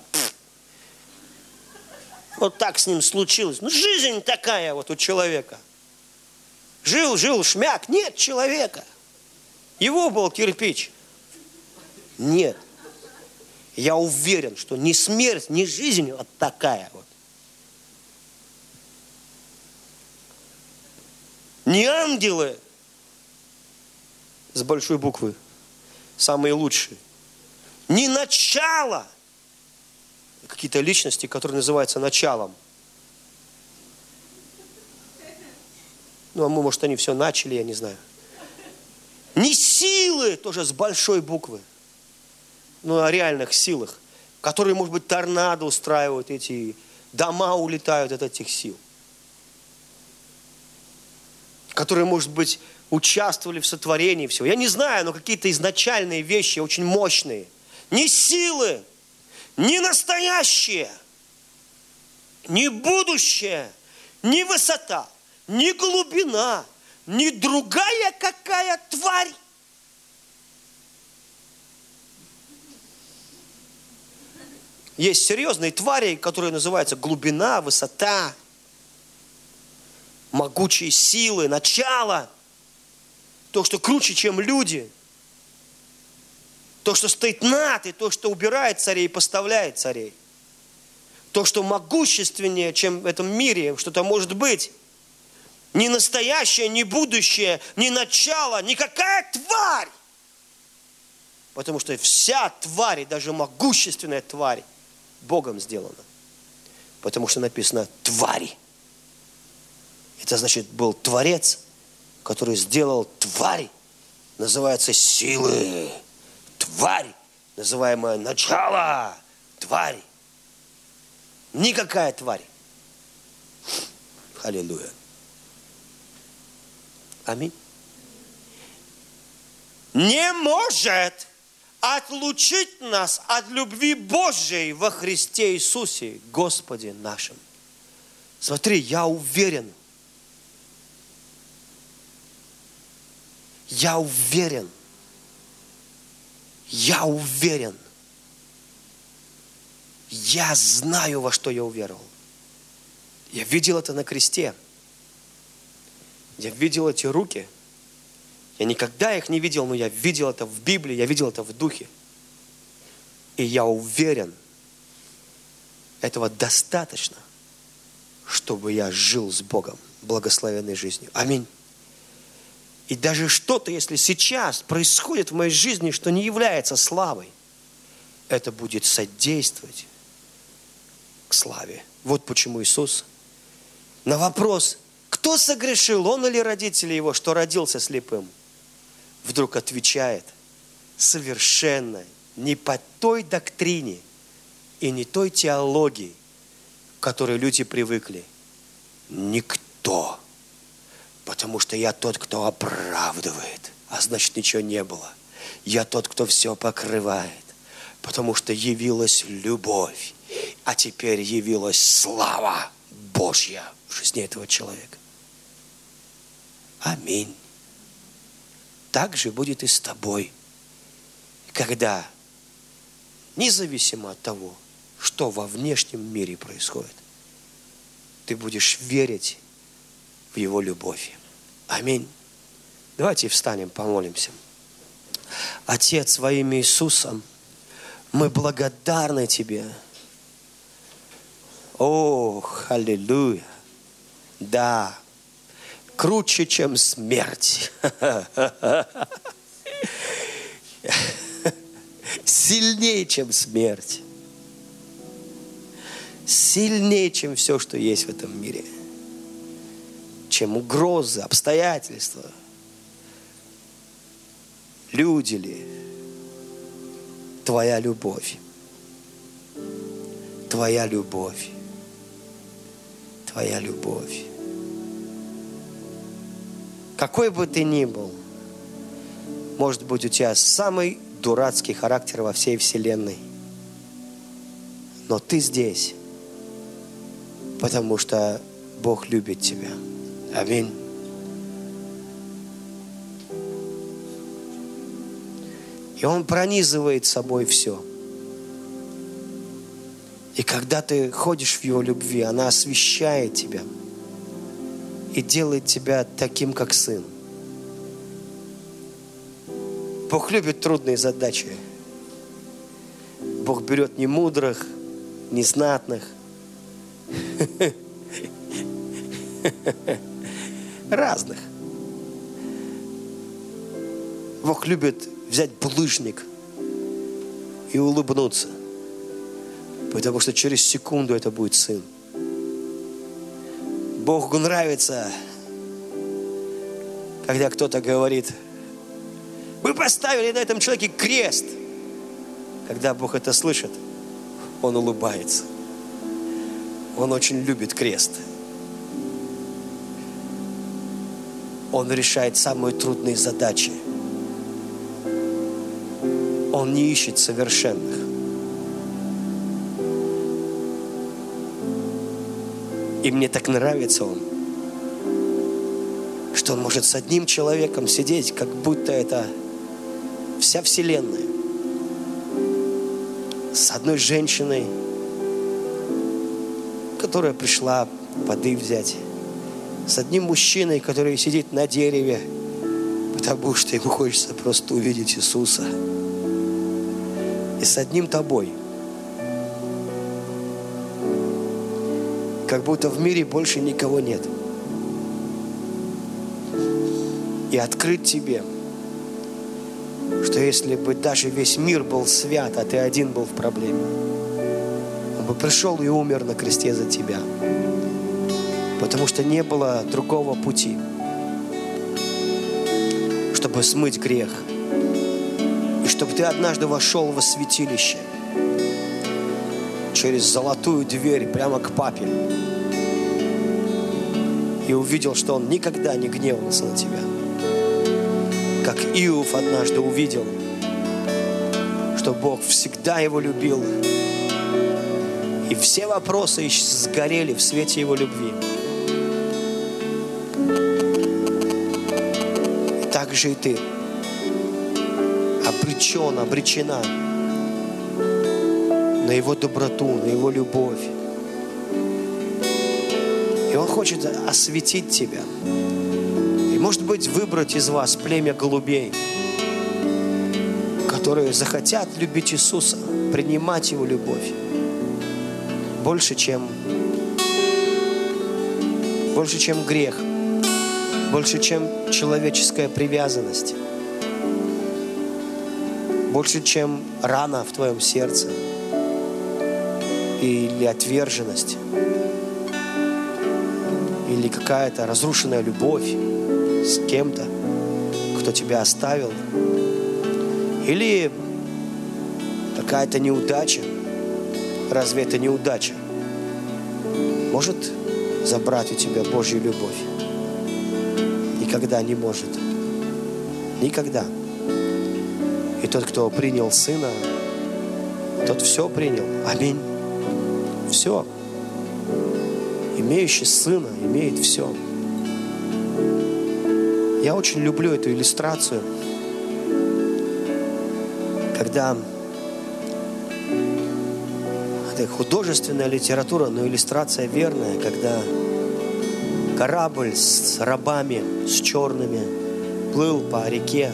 Вот так с ним случилось. Ну, жизнь такая вот у человека. Жил, шмяк. Нет человека. Его был кирпич. Нет. Я уверен, что ни смерть, ни жизнь вот такая вот. Не ангелы с большой буквы, самые лучшие. Не начало. Какие-то личности, которые называются началом. Ну, а может, они все начали, я не знаю. Не силы, тоже с большой буквы. Ну, о реальных силах, которые, может быть, торнадо устраивают, эти дома улетают от этих сил. Которые, может быть, участвовали в сотворении всего. Я не знаю, но какие-то изначальные вещи, очень мощные. Не силы, не настоящее, не будущее, не высота, не глубина, не другая какая тварь. Есть серьезные твари, которые называются глубина, высота, могучие силы, начало. То, что круче, чем люди. То, что стоит над, и то, что убирает царей и поставляет царей. То, что могущественнее, чем в этом мире что-то может быть. Ни настоящее, ни будущее, ни начало, никакая тварь. Потому что вся тварь, и даже могущественная тварь, Богом сделана. Потому что написано «твари». Это значит, был Творец, который сделал тварь, называется силы. Тварь, называемая начало. Тварь. Никакая тварь. Аллилуйя. Аминь. Не может отлучить нас от любви Божьей во Христе Иисусе, Господе нашим. Смотри, я уверен. Я уверен. Я знаю, во что я уверовал. Я видел это на кресте. Я видел эти руки. Я никогда их не видел, но я видел это в Библии, я видел это в Духе. И я уверен, этого достаточно, чтобы я жил с Богом благословенной жизнью. Аминь. И даже что-то, если сейчас происходит в моей жизни, что не является славой, это будет содействовать к славе. Вот почему Иисус на вопрос, кто согрешил, он или родители его, что родился слепым, вдруг отвечает совершенно не по той доктрине и не той теологии, к которой люди привыкли. Никто. Потому что я тот, кто оправдывает, а значит, ничего не было. Я тот, кто все покрывает, потому что явилась любовь, а теперь явилась слава Божья в жизни этого человека. Аминь. Так же будет и с тобой, когда, независимо от того, что во внешнем мире происходит, ты будешь верить в Его любовь. Аминь. Давайте встанем, помолимся. Отец, во имя Иисуса, мы благодарны Тебе. Ох, аллилуйя. Да, круче, чем смерть. Сильнее, чем смерть. Сильнее, чем все, что есть в этом мире. Чем угрозы, обстоятельства. Люди ли? Твоя любовь. Твоя любовь. Твоя любовь. Какой бы ты ни был, может быть, у тебя самый дурацкий характер во всей вселенной. Но ты здесь, потому что Бог любит тебя. Аминь. И Он пронизывает собой все. И когда ты ходишь в Его любви, она освещает тебя и делает тебя таким, как сын. Бог любит трудные задачи. Бог берет не мудрых, не знатных, разных. Бог любит взять булыжник и улыбнуться, потому что через секунду это будет сын. Богу нравится, когда кто-то говорит: вы поставили на этом человеке крест. Когда Бог это слышит, Он улыбается. Он очень любит крест. Он решает самые трудные задачи. Он не ищет совершенных. И мне так нравится Он, что Он может с одним человеком сидеть, как будто это вся вселенная. С одной женщиной, которая пришла воды взять. С одним мужчиной, который сидит на дереве, потому что ему хочется просто увидеть Иисуса. И с одним тобой. Как будто в мире больше никого нет. И открыть тебе, что если бы даже весь мир был свят, а ты один был в проблеме, Он бы пришел и умер на кресте за тебя. Потому что не было другого пути, чтобы смыть грех. И чтобы ты однажды вошел во святилище через золотую дверь прямо к Папе и увидел, что Он никогда не гневался на тебя. Как Иов однажды увидел, что Бог всегда его любил, и все вопросы сгорели в свете Его любви. И так же и ты обречен, обречена на Его доброту, на Его любовь. И Он хочет осветить тебя. И, может быть, выбрать из вас племя голубей, которые захотят любить Иисуса, принимать Его любовь больше, чем грех, больше, чем человеческая привязанность, больше, чем рана в твоем сердце или отверженность, или какая-то разрушенная любовь с кем-то, кто тебя оставил, или какая-то неудача. Разве это неудача может забрать у тебя Божью любовь? Никогда не может. Никогда. И тот, кто принял Сына, тот все принял. Аминь. Все. Имеющий Сына имеет все. Я очень люблю эту иллюстрацию, когда это художественная литература, но иллюстрация верная, когда корабль с рабами, с черными, плыл по реке.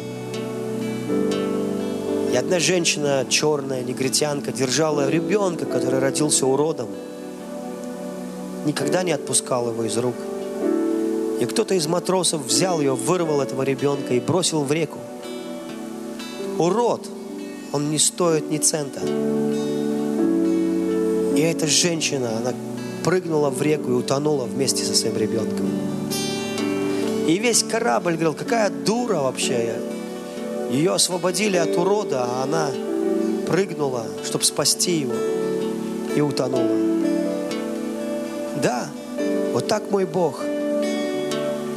И одна женщина, черная, негритянка, держала ребенка, который родился уродом. Никогда не отпускал его из рук. И кто-то из матросов взял ее, вырвал этого ребенка и бросил в реку. Урод, он не стоит ни цента. И эта женщина, она прыгнула в реку и утонула вместе со своим ребенком. И весь корабль говорил: какая дура вообще. Ее освободили от урода, а она прыгнула, чтобы спасти его, и утонула. Да, вот так мой Бог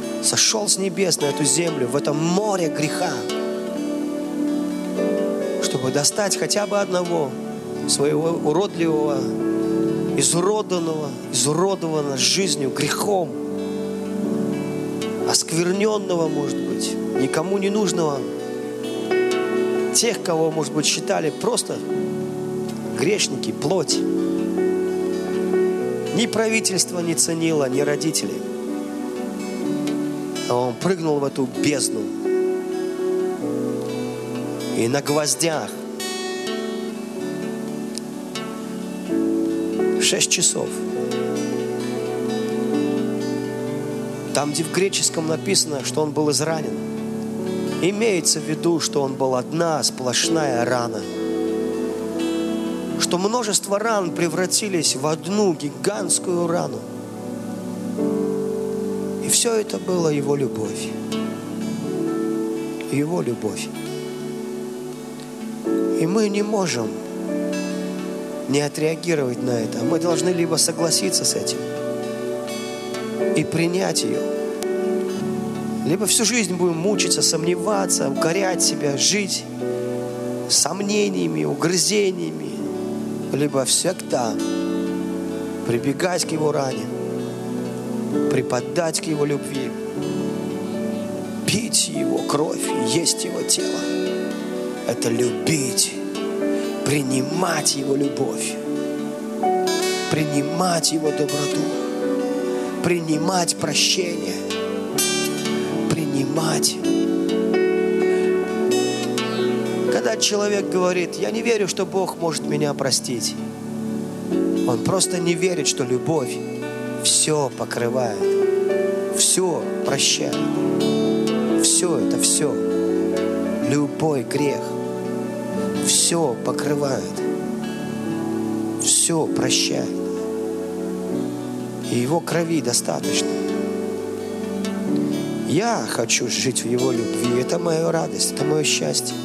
сошел с небес на эту землю, в этом море греха, чтобы достать хотя бы одного своего уродливого, изуродованного жизнью, грехом, оскверненного, может быть, никому не нужного, тех, кого, может быть, считали просто грешники, плоть. Ни правительство не ценило, ни родители. А он прыгнул в эту бездну. И на гвоздях 6 часов. Там, где в греческом написано, что он был изранен, имеется в виду, что он был одна сплошная рана. Что множество ран превратились в одну гигантскую рану. И все это было Его любовь. Его любовь. И мы не можем не отреагировать на это. Мы должны либо согласиться с этим и принять ее, либо всю жизнь будем мучиться, сомневаться, укорять себя, жить сомнениями, угрызениями, либо всегда прибегать к Его ране, припадать к Его любви, пить Его кровь, есть Его тело. Это любить, принимать Его любовь, принимать Его доброту, принимать прощение, принимать. Когда человек говорит: я не верю, что Бог может меня простить, он просто не верит, что любовь все покрывает, все прощает, все это все, любой грех, все покрывает, все прощает. И Его крови достаточно. Я хочу жить в Его любви. Это моя радость, это мое счастье.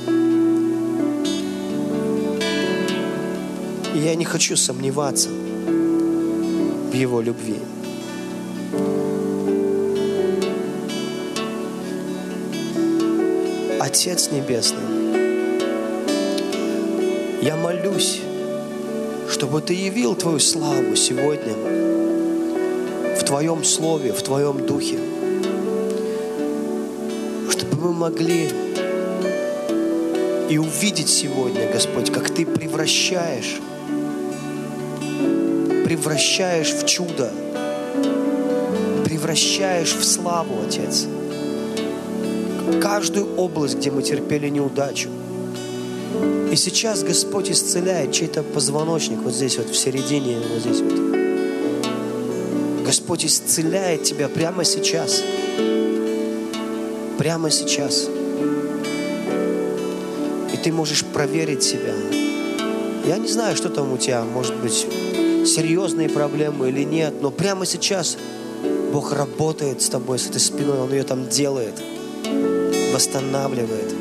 И я не хочу сомневаться в Его любви. Отец Небесный, я молюсь, чтобы Ты явил Твою славу сегодня в Твоем Слове, в Твоем Духе. Чтобы мы могли и увидеть сегодня, Господь, как Ты превращаешь в чудо, превращаешь в славу, Отец, каждую область, где мы терпели неудачу. И сейчас Господь исцеляет чей-то позвоночник вот здесь вот в середине, вот здесь вот. Господь исцеляет тебя прямо сейчас. Прямо сейчас. И ты можешь проверить себя. Я не знаю, что там у тебя, может быть, серьезные проблемы или нет, но прямо сейчас Бог работает с тобой, с этой спиной, Он ее там делает, восстанавливает.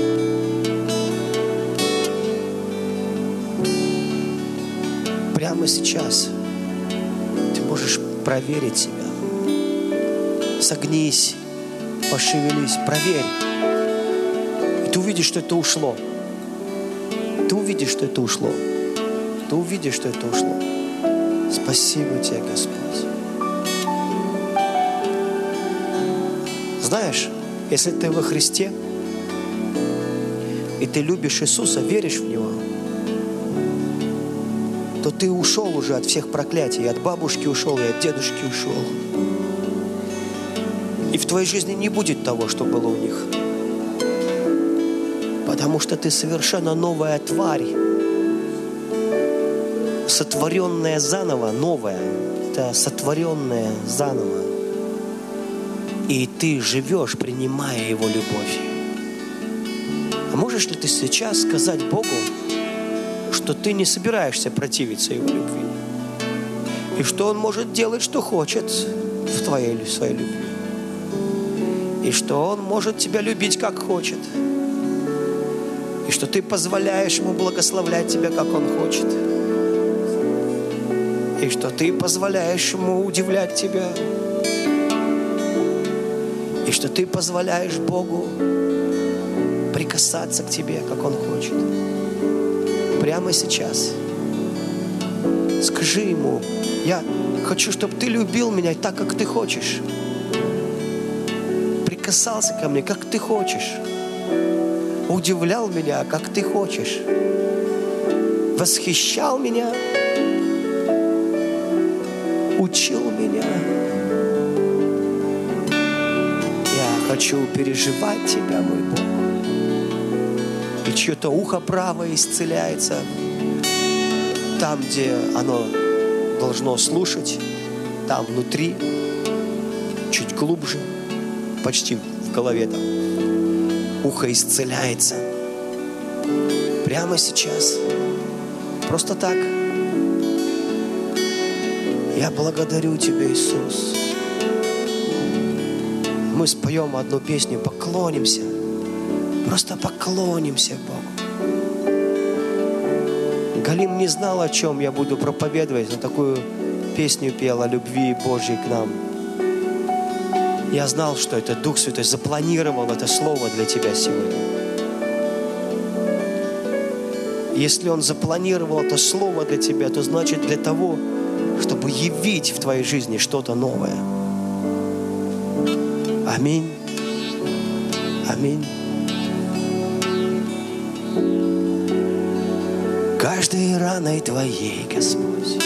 Прямо сейчас ты можешь проверить себя. Согнись, пошевелись, проверь. И ты увидишь, что это ушло. Ты увидишь, что это ушло. Ты увидишь, что это ушло. Спасибо Тебе, Господь. Знаешь, если ты во Христе, и ты любишь Иисуса, веришь в Него, то ты ушел уже от всех проклятий. И от бабушки ушел, и от дедушки ушел. И в твоей жизни не будет того, что было у них. Потому что ты совершенно новая тварь. Сотворенная заново, новая. Это сотворенная заново. И ты живешь, принимая Его любовь. А можешь ли ты сейчас сказать Богу, что ты не собираешься противиться Его любви? И что Он может делать, что хочет в своей любви? И что Он может тебя любить, как хочет? И что ты позволяешь Ему благословлять тебя, как Он хочет? И что ты позволяешь Ему удивлять тебя? И что ты позволяешь Богу прикасаться к тебе, как Он хочет? Прямо сейчас. Скажи Ему: я хочу, чтобы Ты любил меня так, как Ты хочешь. Прикасался ко мне, как Ты хочешь. Удивлял меня, как Ты хочешь. Восхищал меня. Учил меня. Я хочу переживать Тебя, мой Бог. И чье-то ухо правое исцеляется там, где оно должно слушать, там внутри, чуть глубже, почти в голове там. Ухо исцеляется. Прямо сейчас. Просто так. Я благодарю Тебя, Иисус. Мы споем одну песню, поклонимся. Просто поклонимся Богу. Галим не знал, о чем я буду проповедовать, но такую песню пел о любви Божьей к нам. Я знал, что это Дух Святой запланировал это слово для тебя сегодня. Если Он запланировал это слово для тебя, то значит для того, чтобы явить в твоей жизни что-то новое. Аминь. Аминь. Каждой раной Твоей, Господь,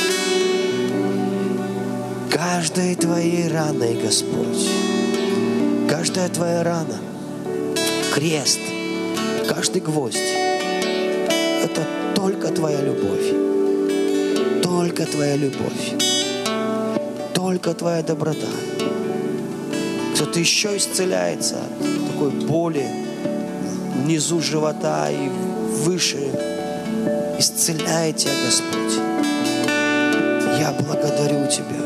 каждой Твоей раной, Господь, каждая Твоя рана, крест, каждый гвоздь, это только Твоя любовь, только Твоя любовь, только Твоя доброта. Кто-то еще исцеляется от такой боли внизу живота и выше. Исцеляй Тебя, Господь. Я благодарю Тебя.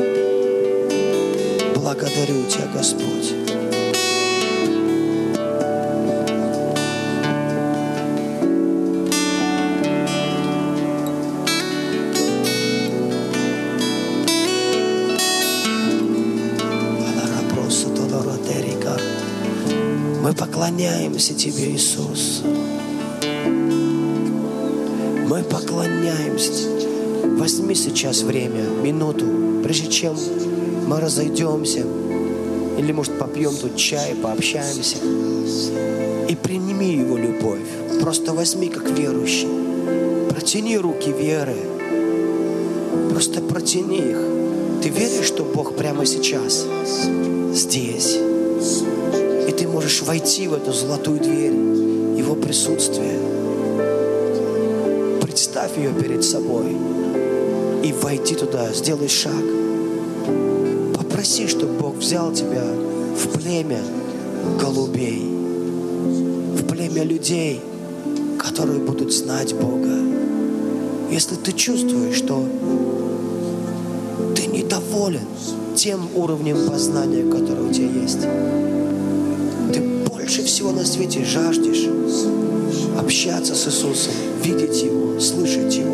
Благодарю Тебя, Господь. Мы поклоняемся Тебе, Иисус. Мы поклоняемся Тебе. Возьми сейчас время, минуту, прежде чем мы разойдемся, или, может, попьем тут чай, пообщаемся, и прими Его любовь. Просто возьми, как верующий. Протяни руки веры. Просто протяни их. Ты веришь, что Бог прямо сейчас здесь? И ты можешь войти в эту золотую дверь Его присутствия. Представь ее перед собой и войди туда, сделай шаг. Попроси, чтобы Бог взял тебя в племя голубей, в племя людей, которые будут знать Бога. Если ты чувствуешь, что ты недоволен тем уровнем познания, который у тебя есть, ты больше всего на свете жаждешь общаться с Иисусом, видеть Его, слышать Его.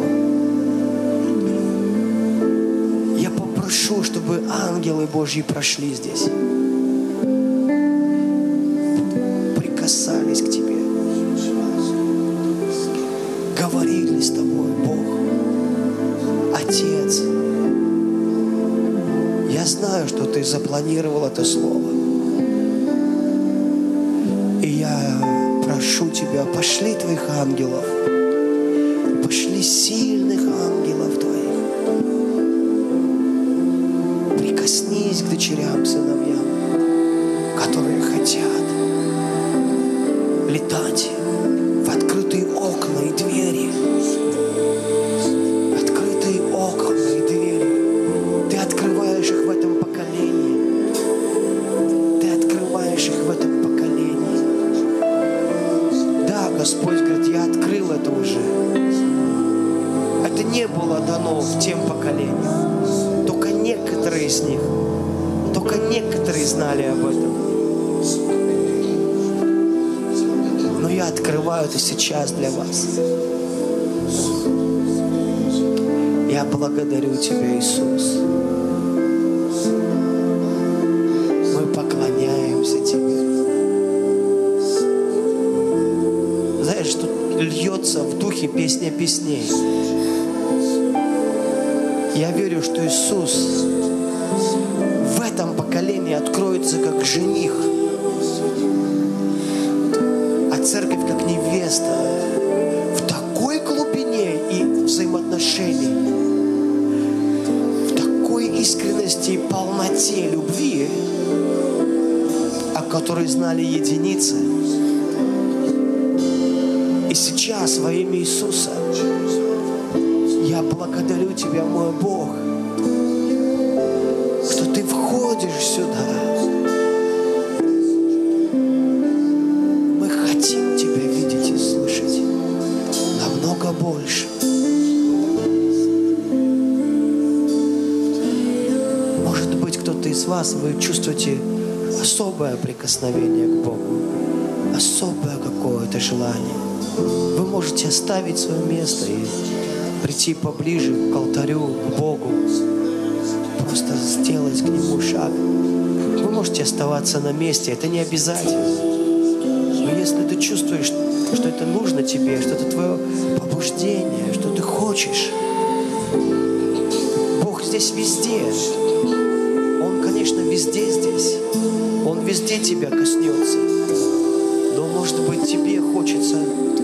Я попрошу, чтобы ангелы Божьи прошли здесь, прикасались к тебе, говорили с тобой, Бог, Отец. Я знаю, что ты запланировал это слово. И я прошу Тебя, пошли Твоих ангелов, пошли сильных ангелов Твоих. Прикоснись к дочерям, сыновьям, которые хотят летать в открытые окна и двери. Открытые окна и двери. Ты открываешь их в этом поколении. Ты открываешь их в этом поколении. Да, Господь говорит, я открыл это уже. Это не было дано в тем поколениям. Только некоторые из них, только некоторые знали об этом. Но я открываю это сейчас для вас. Я благодарю Тебя, Иисус. Мы поклоняемся Тебе. Знаешь, тут льется в духе песня песней. Я верю, что Иисус в этом поколении откроется как жених, а церковь как невеста в такой глубине и взаимоотношений, в такой искренности и полноте любви, о которой знали единицы. И сейчас во имя Иисуса я благодарю Тебя, мой Бог, что Ты входишь сюда. Мы хотим Тебя видеть и слышать намного больше. Может быть, кто-то из вас, вы чувствуете особое прикосновение к Богу, особое какое-то желание. Вы можете оставить свое место и прийти поближе к алтарю, к Богу, просто сделать к Нему шаг. Вы можете оставаться на месте, это не обязательно. Но если ты чувствуешь, что это нужно тебе, что это твое побуждение, что ты хочешь, Бог здесь везде. Он, конечно, везде здесь. Он везде тебя коснется. Но, может быть, тебе хочется